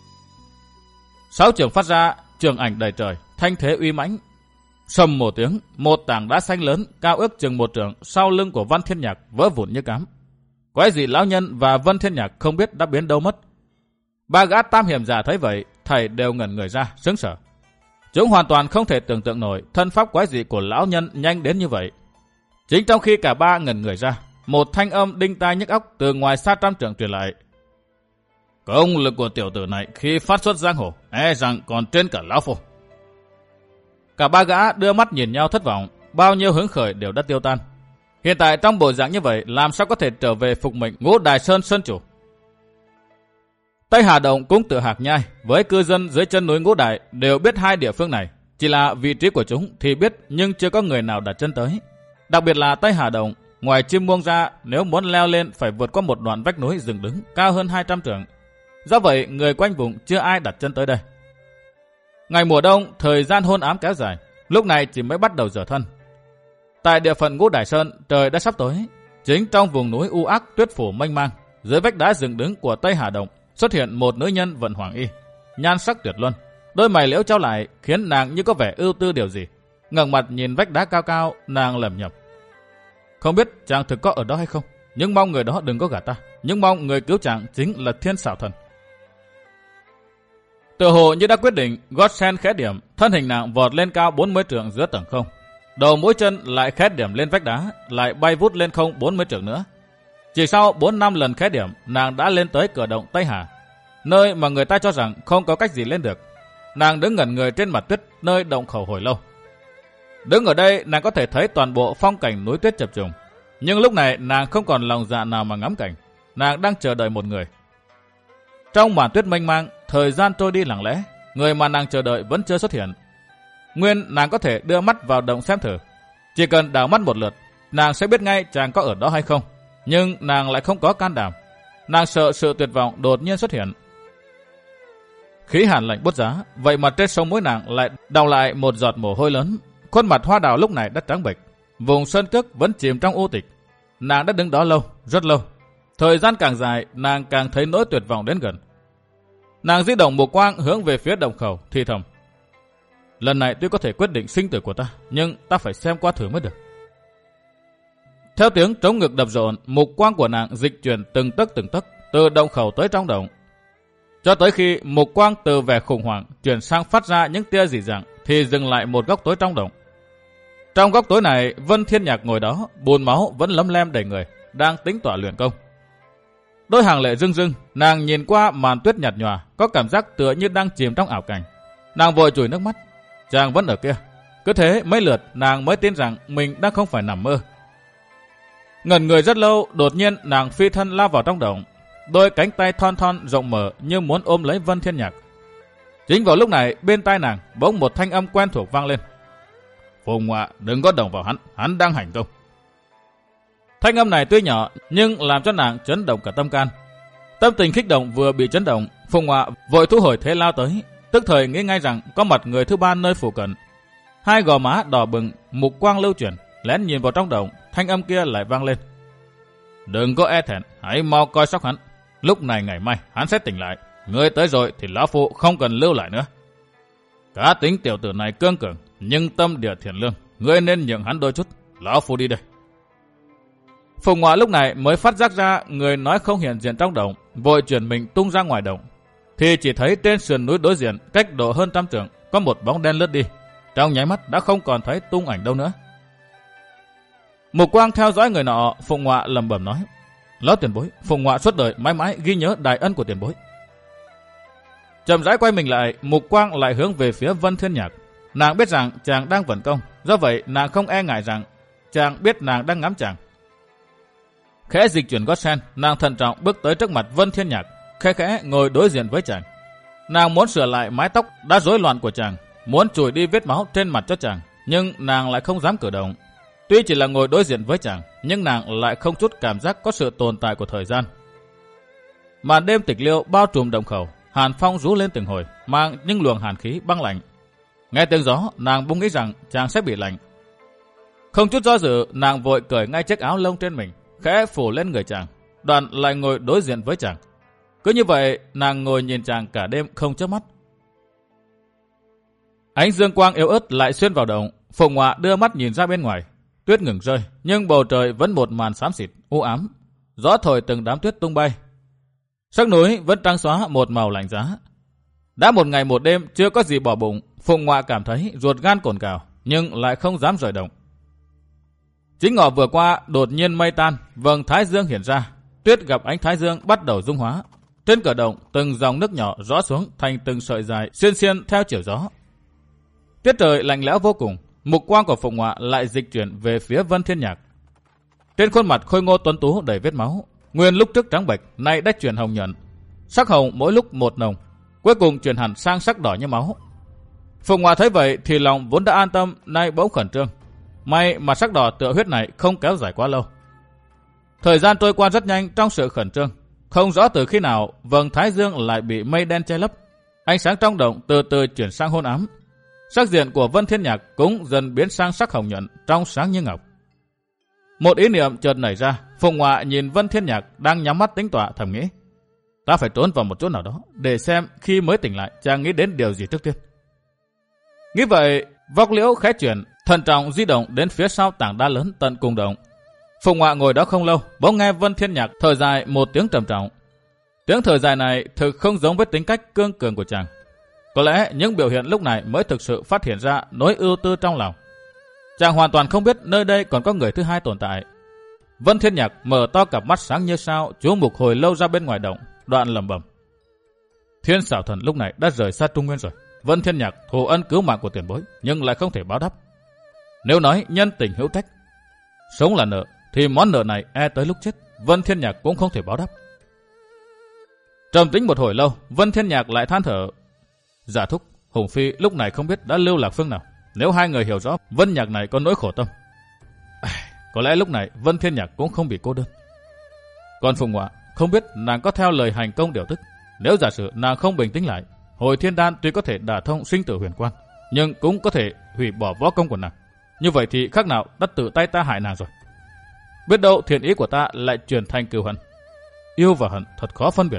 Sáu trường phát ra, trường ảnh đầy trời, thanh thế uy mãnh. Sầm một tiếng, một tảng đá xanh lớn cao ước chừng một trượng sau lưng của Vân Thiên Nhạc vỡ vụn như cám. Quái dị lão nhân và Vân Thiên Nhạc không biết đã biến đâu mất. Ba gã Tam Hiểm giả thấy vậy, thảy đều ngẩn người ra, sững sờ. Chúng hoàn toàn không thể tưởng tượng nổi thân pháp quái dị của lão nhân nhanh đến như vậy. Chính trong khi cả ba ngẩn người ra, một thanh âm đinh tai nhức óc từ ngoài xa trăm trượng truyền lại. Công lực của tiểu tử này khi phát xuất giang hồ, e rằng còn trên cả Lão Phu. Cả ba gã đưa mắt nhìn nhau thất vọng, bao nhiêu hứng khởi đều đã tiêu tan. Hiện tại trong bộ dạng như vậy, làm sao có thể trở về phục mệnh Ngũ Đài Sơn Sơn Chủ? Tây Hà Động cũng tự Hạc Nhai với cư dân dưới chân núi Ngũ Đại đều biết hai địa phương này, chỉ là vị trí của chúng thì biết nhưng chưa có người nào đặt chân tới. Đặc biệt là Tây Hà Động, ngoài chim muông ra, nếu muốn leo lên phải vượt qua một đoạn vách núi dựng đứng cao hơn hai trăm trượng. Do vậy, người quanh vùng chưa ai đặt chân tới đây. Ngày mùa đông, thời gian hôn ám kéo dài, lúc này chỉ mới bắt đầu dở thân. Tại địa phận Ngũ Đài Sơn, trời đã sắp tối. Chính trong vùng núi u ác tuyết phủ mênh mang, dưới vách đá dựng đứng của Tây Hà Động, xuất hiện một nữ nhân vận hoàng y, nhan sắc tuyệt luân, đôi mày liễu trao lại khiến nàng như có vẻ ưu tư điều gì. Ngẩng mặt nhìn vách đá cao cao, nàng lẩm nhẩm: không biết chàng thực có ở đó hay không, nhưng mong người đó đừng có gạt ta, nhưng mong người cứu chàng chính là Thiên Xảo Thần. Tựa hồ như đã quyết định, gót sen khẽ điểm, thân hình nàng vọt lên cao bốn mươi trượng giữa tầng không. Đầu mũi chân lại khẽ điểm lên vách đá, lại bay vút lên không bốn mươi trượng nữa. Chỉ sau bốn năm lần khẽ điểm, nàng đã lên tới cửa động Tây Hà, nơi mà người ta cho rằng không có cách gì lên được. Nàng đứng ngẩn người trên mặt tuyết nơi động khẩu hồi lâu. Đứng ở đây nàng có thể thấy toàn bộ phong cảnh núi tuyết chập trùng. Nhưng lúc này nàng không còn lòng dạ nào mà ngắm cảnh. Nàng đang chờ đợi một người. Trong màn tuyết mênh mang, thời gian trôi đi lặng lẽ. Người mà nàng chờ đợi vẫn chưa xuất hiện. Nguyên nàng có thể đưa mắt vào động xem thử. Chỉ cần đảo mắt một lượt, nàng sẽ biết ngay chàng có ở đó hay không. Nhưng nàng lại không có can đảm. Nàng sợ sự tuyệt vọng đột nhiên xuất hiện. Khí hàn lạnh buốt giá, vậy mà trên sống mũi nàng lại đọng lại một giọt mồ hôi lớn. Khuôn mặt hoa đào lúc này đã trắng bệch. Vùng sơn cước vẫn chìm trong u tịch. Nàng đã đứng đó lâu, rất lâu. Thời gian càng dài, nàng càng thấy nỗi tuyệt vọng đến gần. Nàng di động mục quang hướng về phía đồng khẩu, thì thầm. Lần này tuy có thể quyết định sinh tử của ta, nhưng ta phải xem qua thử mới được. Theo tiếng trống ngực đập rộn, mục quang của nàng dịch chuyển từng tấc từng tấc, từ đồng khẩu tới trong động. Cho tới khi mục quang từ vẻ khủng hoảng chuyển sang phát ra những tia dị dạng, thì dừng lại một góc tối trong động. Trong góc tối này, Vân Thiên Nhạc ngồi đó, bùn máu vẫn lấm lem đầy người, đang tính tỏa luyện công. Đôi hàng lệ rưng rưng, nàng nhìn qua màn tuyết nhạt nhòa, có cảm giác tựa như đang chìm trong ảo cảnh. Nàng vội chùi nước mắt, chàng vẫn ở kia. Cứ thế mấy lượt, nàng mới tin rằng mình đang không phải nằm mơ. Ngẩn người rất lâu, đột nhiên nàng phi thân lao vào trong động. Đôi cánh tay thon thon rộng mở như muốn ôm lấy Vân Thiên Nhạc. Chính vào lúc này, bên tai nàng bỗng một thanh âm quen thuộc vang lên. Phùng Ngoạ, đừng có động vào hắn, hắn đang hành công. Thanh âm này tuy nhỏ nhưng làm cho nàng chấn động cả tâm can. Tâm tình kích động vừa bị chấn động, Phùng Ngoạ vội thu hồi thế lao tới, tức thời nghĩ ngay rằng có mặt người thứ ba nơi phủ cận. Hai gò má đỏ bừng, mục quang lưu chuyển, lén nhìn vào trong động, thanh âm kia lại vang lên. Đừng có e thẹn, hãy mau coi sóc hắn. Lúc này ngày mai hắn sẽ tỉnh lại. Ngươi tới rồi thì lão phụ không cần lưu lại nữa. Cá tính tiểu tử này cương cường, nhưng tâm địa thiện lương. Ngươi nên nhường hắn đôi chút. Lão phụ đi đây. Phùng Ngoại lúc này mới phát giác ra người nói không hiện diện trong động, vội chuyển mình tung ra ngoài động. Thì chỉ thấy trên sườn núi đối diện, cách độ hơn trăm trượng, có một bóng đen lướt đi. Trong nháy mắt đã không còn thấy tung ảnh đâu nữa. Mục quang theo dõi người nọ, Phùng Ngoại lẩm bẩm nói: Lão tiền bối, Phùng Ngoại suốt đời mãi mãi ghi nhớ đại ân của tiền bối. Chậm rãi quay mình lại, mục quang lại hướng về phía Vân Thiên Nhạc. Nàng biết rằng chàng đang vận công, do vậy nàng không e ngại rằng chàng biết nàng đang ngắm chàng. Khẽ dịch chuyển gót sen, nàng thận trọng bước tới trước mặt Vân Thiên Nhạc, khẽ khẽ ngồi đối diện với chàng. Nàng muốn sửa lại mái tóc đã rối loạn của chàng, muốn chùi đi vết máu trên mặt cho chàng, nhưng nàng lại không dám cử động. Tuy chỉ là ngồi đối diện với chàng, nhưng nàng lại không chút cảm giác có sự tồn tại của thời gian. Màn đêm tịch liêu bao trùm động khẩu, hàn phong rú lên từng hồi, mang những luồng hàn khí băng lạnh. Nghe tiếng gió, nàng bỗng nghĩ rằng chàng sẽ bị lạnh. Không chút do dự, nàng vội cởi ngay chiếc áo lông trên mình, khẽ phủ lên người chàng, đoạn lại ngồi đối diện với chàng. Cứ như vậy, nàng ngồi nhìn chàng cả đêm không chớp mắt. Ánh dương quang yếu ớt lại xuyên vào động, Phùng Ngoại đưa mắt nhìn ra bên ngoài. Tuyết ngừng rơi, nhưng bầu trời vẫn một màn xám xịt, u ám. Gió thổi từng đám tuyết tung bay. Sắc núi vẫn trắng xóa một màu lạnh giá. Đã một ngày một đêm chưa có gì bỏ bụng, Phùng Ngoại cảm thấy ruột gan cồn cào, nhưng lại không dám rời động. Chính ngọ vừa qua, đột nhiên mây tan, vầng thái dương hiện ra. Tuyết gặp ánh thái dương bắt đầu dung hóa. Trên cửa động, từng dòng nước nhỏ rõ xuống thành từng sợi dài xiên xiên theo chiều gió. Tiết trời lạnh lẽo vô cùng. Mục quang của Phùng Ngoại lại dịch chuyển về phía Vân Thiên Nhạc. Trên khuôn mặt khôi ngô tuấn tú đầy vết máu, nguyên lúc trước trắng bệch, nay đã chuyển hồng nhuận. Sắc hồng mỗi lúc một nồng, cuối cùng chuyển hẳn sang sắc đỏ như máu. Phùng Ngoại thấy vậy thì lòng vốn đã an tâm, nay bỗng khẩn trương. May mà sắc đỏ tựa huyết này không kéo dài quá lâu. Thời gian trôi qua rất nhanh trong sự khẩn trương. Không rõ từ khi nào vầng thái dương lại bị mây đen che lấp. Ánh sáng trong động từ từ chuyển sang hôn ám. Sắc diện của Vân Thiên Nhạc cũng dần biến sang sắc hồng nhuận, trong sáng như ngọc. Một ý niệm chợt nảy ra, Phùng Ngoại nhìn Vân Thiên Nhạc đang nhắm mắt tính tọa thầm nghĩ: ta phải trốn vào một chỗ nào đó để xem khi mới tỉnh lại chàng nghĩ đến điều gì trước tiên. Nghĩ vậy, vóc liễu khẽ chuyển, thận trọng di động đến phía sau tảng đá lớn tận cùng động. Phùng Ngoại ngồi đó không lâu, bỗng nghe Vân Thiên Nhạc thở dài một tiếng trầm trọng. Tiếng thở dài này thực không giống với tính cách cương cường của chàng. Có lẽ những biểu hiện lúc này mới thực sự phát hiện ra nỗi ưu tư trong lòng. Chàng hoàn toàn không biết nơi đây còn có người thứ hai tồn tại. Vân Thiên Nhạc mở to cặp mắt sáng như sao, chú mục hồi lâu ra bên ngoài động, đoạn lẩm bẩm: Thiên Xảo Thần lúc này đã rời xa Trung Nguyên rồi. Vân Thiên Nhạc thù ân cứu mạng của tiền bối, nhưng lại không thể báo đáp. Nếu nói nhân tình hữu trách, sống là nợ, thì món nợ này e tới lúc chết, Vân Thiên Nhạc cũng không thể báo đáp. Trầm tĩnh một hồi lâu, Vân Thiên Nhạc lại than thở. Dạ thúc, Hùng Phi lúc này không biết đã lưu lạc phương nào. Nếu hai người hiểu rõ, Vân Nhạc này có nỗi khổ tâm. À, có lẽ lúc này Vân Thiên Nhạc cũng không bị cô đơn. Còn Phùng Ngoạ, không biết nàng có theo lời hành công điều tức. Nếu giả sử nàng không bình tĩnh lại, hồi thiên đan tuy có thể đả thông sinh tử huyền quang, nhưng cũng có thể hủy bỏ võ công của nàng. Như vậy thì khác nào đã tự tay ta hại nàng rồi. Biết đâu thiện ý của ta lại chuyển thành cừu hận. Yêu và hận thật khó phân biệt.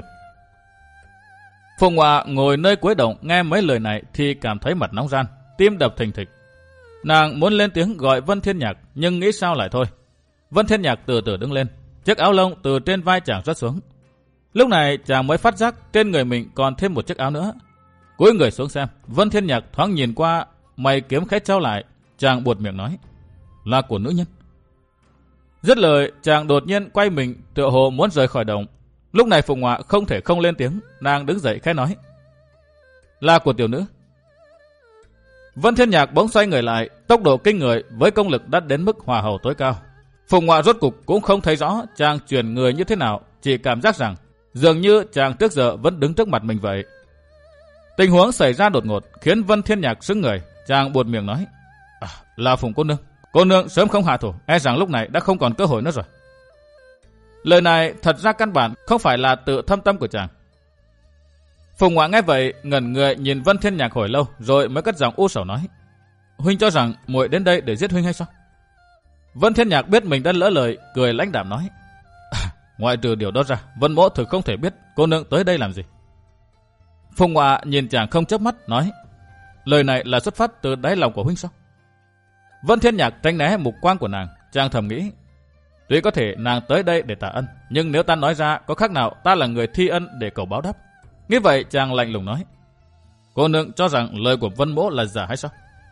Phùng Ngoạ ngồi nơi cuối đồng nghe mấy lời này thì cảm thấy mặt nóng ran, tim đập thình thịch. Nàng muốn lên tiếng gọi Vân Thiên Nhạc nhưng nghĩ sao lại thôi. Vân Thiên Nhạc từ từ đứng lên, chiếc áo lông từ trên vai chàng rớt xuống. Lúc này chàng mới phát giác trên người mình còn thêm một chiếc áo nữa. Cúi người xuống xem, Vân Thiên Nhạc thoáng nhìn qua, mày kiếm khẽ trao lại, chàng buột miệng nói: là của nữ nhân. Dứt lời, chàng đột nhiên quay mình, tựa hồ muốn rời khỏi đồng. Lúc này Phùng Ngoạ không thể không lên tiếng, nàng đứng dậy khẽ nói: là của tiểu nữ. Vân Thiên Nhạc bỗng xoay người lại, tốc độ kinh người với công lực đã đến mức hòa hầu tối cao. Phùng Ngoạ rốt cục cũng không thấy rõ chàng chuyển người như thế nào, chỉ cảm giác rằng dường như chàng trước giờ vẫn đứng trước mặt mình vậy. Tình huống xảy ra đột ngột khiến Vân Thiên Nhạc sững người, chàng buột miệng nói: à, là Phùng cô nương. Cô nương sớm không hạ thủ, e rằng lúc này đã không còn cơ hội nữa rồi. Lời này thật ra căn bản không phải là tự thâm tâm của chàng. Phùng Ngoạ nghe vậy ngẩn người nhìn Vân Thiên Nhạc hồi lâu, rồi mới cất giọng u sầu nói: huynh cho rằng muội đến đây để giết huynh hay sao? Vân Thiên Nhạc biết mình đã lỡ lời, cười lãnh đạm nói: à, ngoại trừ điều đó ra, Vân mỗ thực không thể biết cô nương tới đây làm gì. Phùng Ngoạ nhìn chàng không chớp mắt nói: lời này là xuất phát từ đáy lòng của huynh sao? Vân Thiên Nhạc tránh né mục quang của nàng, chàng thầm nghĩ: tuy có thể nàng tới đây để tạ ân, nhưng nếu ta nói ra có khác nào ta là người thi ân để cầu báo đáp. Nghĩ vậy chàng lạnh lùng nói: cô nương cho rằng lời của Vân mỗ là giả hay sao?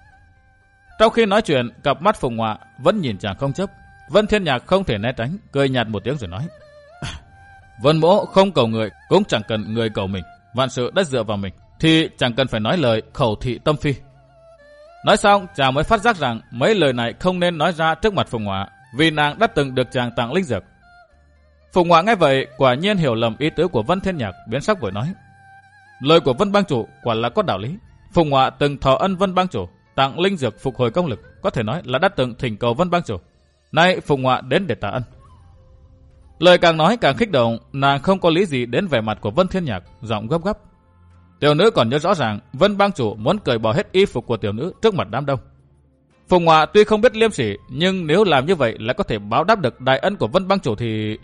Trong khi nói chuyện, cặp mắt Phùng Ngoạ vẫn nhìn chàng không chớp. Vân Thiên Nhạc không thể né tránh, cười nhạt một tiếng rồi nói: à, Vân mỗ không cầu người, cũng chẳng cần người cầu mình. Vạn sự đã dựa vào mình, thì chẳng cần phải nói lời khẩu thị tâm phi. Nói xong, chàng mới phát giác rằng mấy lời này không nên nói ra trước mặt Phùng Ngoạ, vì nàng đã từng được chàng tặng linh dược. Phùng Ngoạ nghe vậy, quả nhiên hiểu lầm ý tứ của Vân Thiên Nhạc, biến sắc vội nói: lời của Vân bang chủ quả là có đạo lý. Phùng Ngoạ từng thọ ân Vân bang chủ, tặng linh dược phục hồi công lực, có thể nói là đã từng thỉnh cầu Vân bang chủ. Nay Phùng Ngoạ đến để tạ ân. Lời càng nói càng kích động, nàng không có lý gì đến vẻ mặt của Vân Thiên Nhạc, giọng gấp gáp: tiểu nữ còn nhớ rõ ràng Vân bang chủ muốn cởi bỏ hết y phục của tiểu nữ trước mặt đám đông. Phùng Ngoạ tuy không biết liêm sỉ, nhưng nếu làm như vậy là có thể báo đáp được đại ân của Vân bang chủ thì...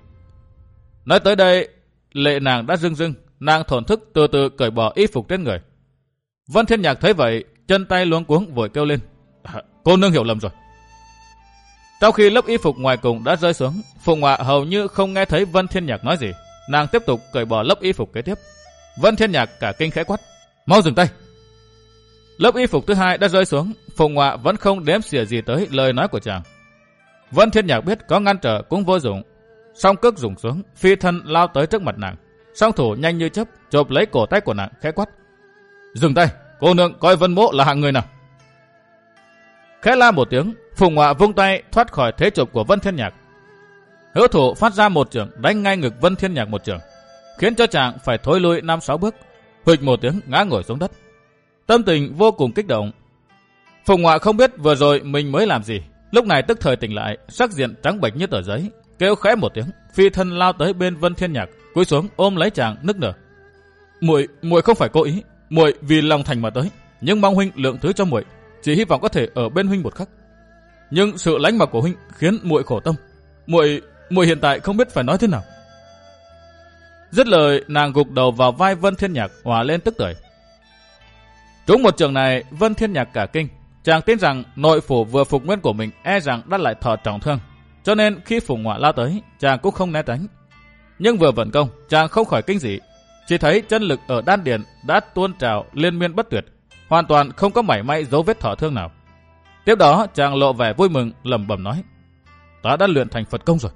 Nói tới đây, lệ nàng đã rưng rưng, nàng thổn thức từ từ cởi bỏ y phục trên người. Vân Thiên Nhạc thấy vậy, chân tay luống cuống vội kêu lên: à, cô nương hiểu lầm rồi. Trong khi lớp y phục ngoài cùng đã rơi xuống, Phùng Ngoạ hầu như không nghe thấy Vân Thiên Nhạc nói gì, nàng tiếp tục cởi bỏ lớp y phục kế tiếp. Vân Thiên Nhạc cả kinh khẽ quát: mau dừng tay. Lớp y phục thứ hai đã rơi xuống, Phùng Ngoạ vẫn không đếm xỉa gì tới lời nói của chàng. Vân Thiên Nhạc biết có ngăn trở cũng vô dụng, song cước dùng xuống, phi thân lao tới trước mặt nàng, song thủ nhanh như chớp chộp lấy cổ tay của nàng khẽ quát: dừng tay, cô nương coi Vân mỗ là hạng người nào? Khẽ la một tiếng, Phùng Ngoạ vung tay thoát khỏi thế chộp của Vân Thiên Nhạc. Hữu thủ phát ra một chưởng đánh ngay ngực Vân Thiên Nhạc một chưởng, khiến cho chàng phải thối lui năm sáu bước, huỵch một tiếng ngã ngồi xuống đất. Tâm tình vô cùng kích động. Phùng Ngoạ không biết vừa rồi mình mới làm gì, lúc này tức thời tỉnh lại, sắc diện trắng bệch như tờ giấy, kêu khẽ một tiếng, phi thân lao tới bên Vân Thiên Nhạc, cúi xuống ôm lấy chàng nức nở: muội muội không phải cố ý, muội vì lòng thành mà tới, nhưng mong huynh lượng thứ cho muội, chỉ hy vọng có thể ở bên huynh một khắc. Nhưng sự lánh mặt của huynh khiến muội khổ tâm, muội muội hiện tại không biết phải nói thế nào. Dứt lời, nàng gục đầu vào vai Vân Thiên Nhạc, hòa lên tức tưởi. Trúng một trường này, Vân Thiên Nhạc cả kinh, chàng tin rằng nội phủ vừa phục nguyên của mình e rằng đã lại thọ trọng thương, cho nên khi Phùng Ngoạ lao tới, chàng cũng không né tránh. Nhưng vừa vận công, chàng không khỏi kinh dị, chỉ thấy chân lực ở đan điền đã tuôn trào liên miên bất tuyệt, hoàn toàn không có mảy may dấu vết thọ thương nào. Tiếp đó, chàng lộ vẻ vui mừng, lẩm bẩm nói: ta đã luyện thành Phật công rồi.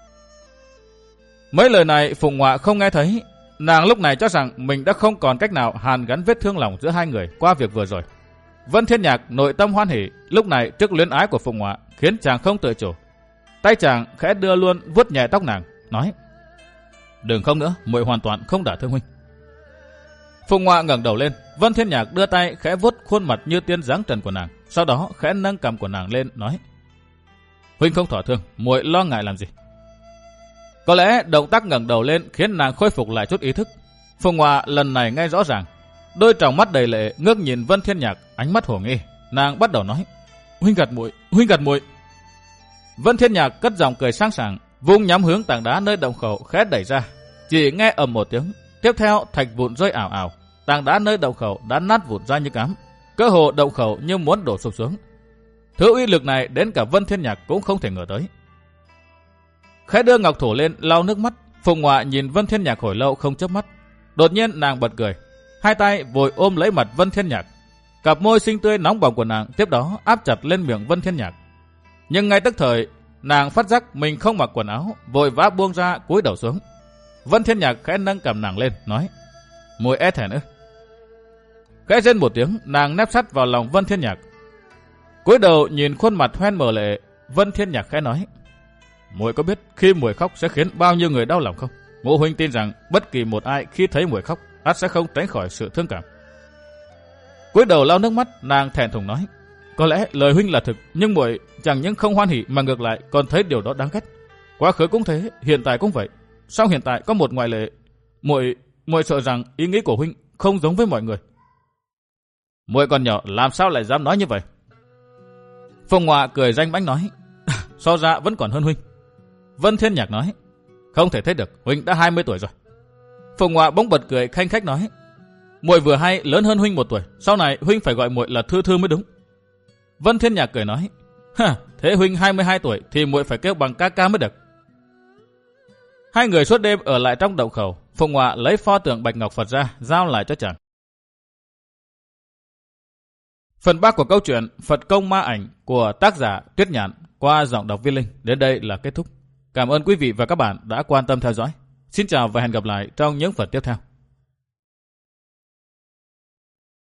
Mấy lời này Phùng Ngoạ không nghe thấy, nàng lúc này cho rằng mình đã không còn cách nào hàn gắn vết thương lòng giữa hai người qua việc vừa rồi. Vân Thiên Nhạc nội tâm hoan hỉ, lúc này trước luyến ái của Phùng Ngoạ khiến chàng không tự chủ. Tay chàng khẽ đưa luôn vuốt nhẹ tóc nàng, nói: "Đừng không nữa, muội hoàn toàn không đả thương huynh." Phùng Ngoạ ngẩng đầu lên, Vân Thiên Nhạc đưa tay khẽ vuốt khuôn mặt như tiên dáng trần của nàng, sau đó khẽ nâng cằm của nàng lên, nói: "Huynh không thỏa thương, muội lo ngại làm gì?" Có lẽ động tác ngẩng đầu lên khiến nàng khôi phục lại chút ý thức. Phùng Ngoạ lần này nghe rõ ràng, đôi tròng mắt đầy lệ ngước nhìn Vân Thiên Nhạc, ánh mắt hồ nghi. Nàng bắt đầu nói: "Huynh gạt muội, huynh gạt muội." Vân Thiên Nhạc cất giọng cười sang sảng, vung nhắm hướng tảng đá nơi động khẩu khẽ đẩy ra. Chỉ nghe ầm một tiếng, tiếp theo thạch vụn rơi ảo ảo, tảng đá nơi động khẩu đã nát vụn ra như cám, cơ hồ động khẩu như muốn đổ sụp xuống. Thứ uy lực này đến cả Vân Thiên Nhạc cũng không thể ngờ tới. Khẽ đưa ngọc thủ lên lau nước mắt, Phùng Ngoạ nhìn Vân Thiên Nhạc hồi lâu không chớp mắt. Đột nhiên nàng bật cười, hai tay vội ôm lấy mặt Vân Thiên Nhạc. Cặp môi xinh tươi nóng bỏng của nàng tiếp đó áp chặt lên miệng Vân Thiên Nhạc. Nhưng ngay tức thời, nàng phát giác mình không mặc quần áo, vội vã buông ra cúi đầu xuống. Vân Thiên Nhạc khẽ nâng cằm nàng lên, nói: "Muội e thẹn ư?" Khẽ rên một tiếng, nàng nép sát vào lòng Vân Thiên Nhạc. Cúi đầu nhìn khuôn mặt hoen mờ lệ, Vân Thiên Nhạc khẽ nói: "Muội có biết khi muội khóc sẽ khiến bao nhiêu người đau lòng không? Ngũ huynh tin rằng bất kỳ một ai khi thấy muội khóc, ắt sẽ không tránh khỏi sự thương cảm." Cúi đầu lau nước mắt, nàng thẹn thùng nói: "Có lẽ lời huynh là thực, nhưng muội chẳng những không hoan hỉ mà ngược lại còn thấy điều đó đáng ghét. Quá khứ cũng thế, hiện tại cũng vậy. Song hiện tại có một ngoại lệ. Muội, muội sợ rằng ý nghĩ của huynh không giống với mọi người." "Muội còn nhỏ, làm sao lại dám nói như vậy?" Phùng Ngoạ cười danh bánh nói: "So ra vẫn còn hơn huynh." Vân Thiên Nhạc nói: "Không thể thấy được, huynh đã hai mươi tuổi rồi." Phùng Ngoạ bỗng bật cười khanh khách nói: "Muội vừa hay lớn hơn huynh một tuổi, sau này huynh phải gọi muội là Thư Thư mới đúng." Vân Thiên Nhạc cười nói: "Ha, thế huynh hai mươi hai tuổi thì muội phải kêu bằng ca ca mới được." Hai người suốt đêm ở lại trong động khẩu. Phùng Ngoạ lấy pho tượng bạch ngọc Phật ra giao lại cho chàng. Phần ba của câu chuyện Phật Công Ma Ảnh của tác giả Tuyết Nhạn qua giọng đọc Viên Linh đến đây là kết thúc. Cảm ơn quý vị và các bạn đã quan tâm theo dõi. Xin chào và hẹn gặp lại trong những phần tiếp theo.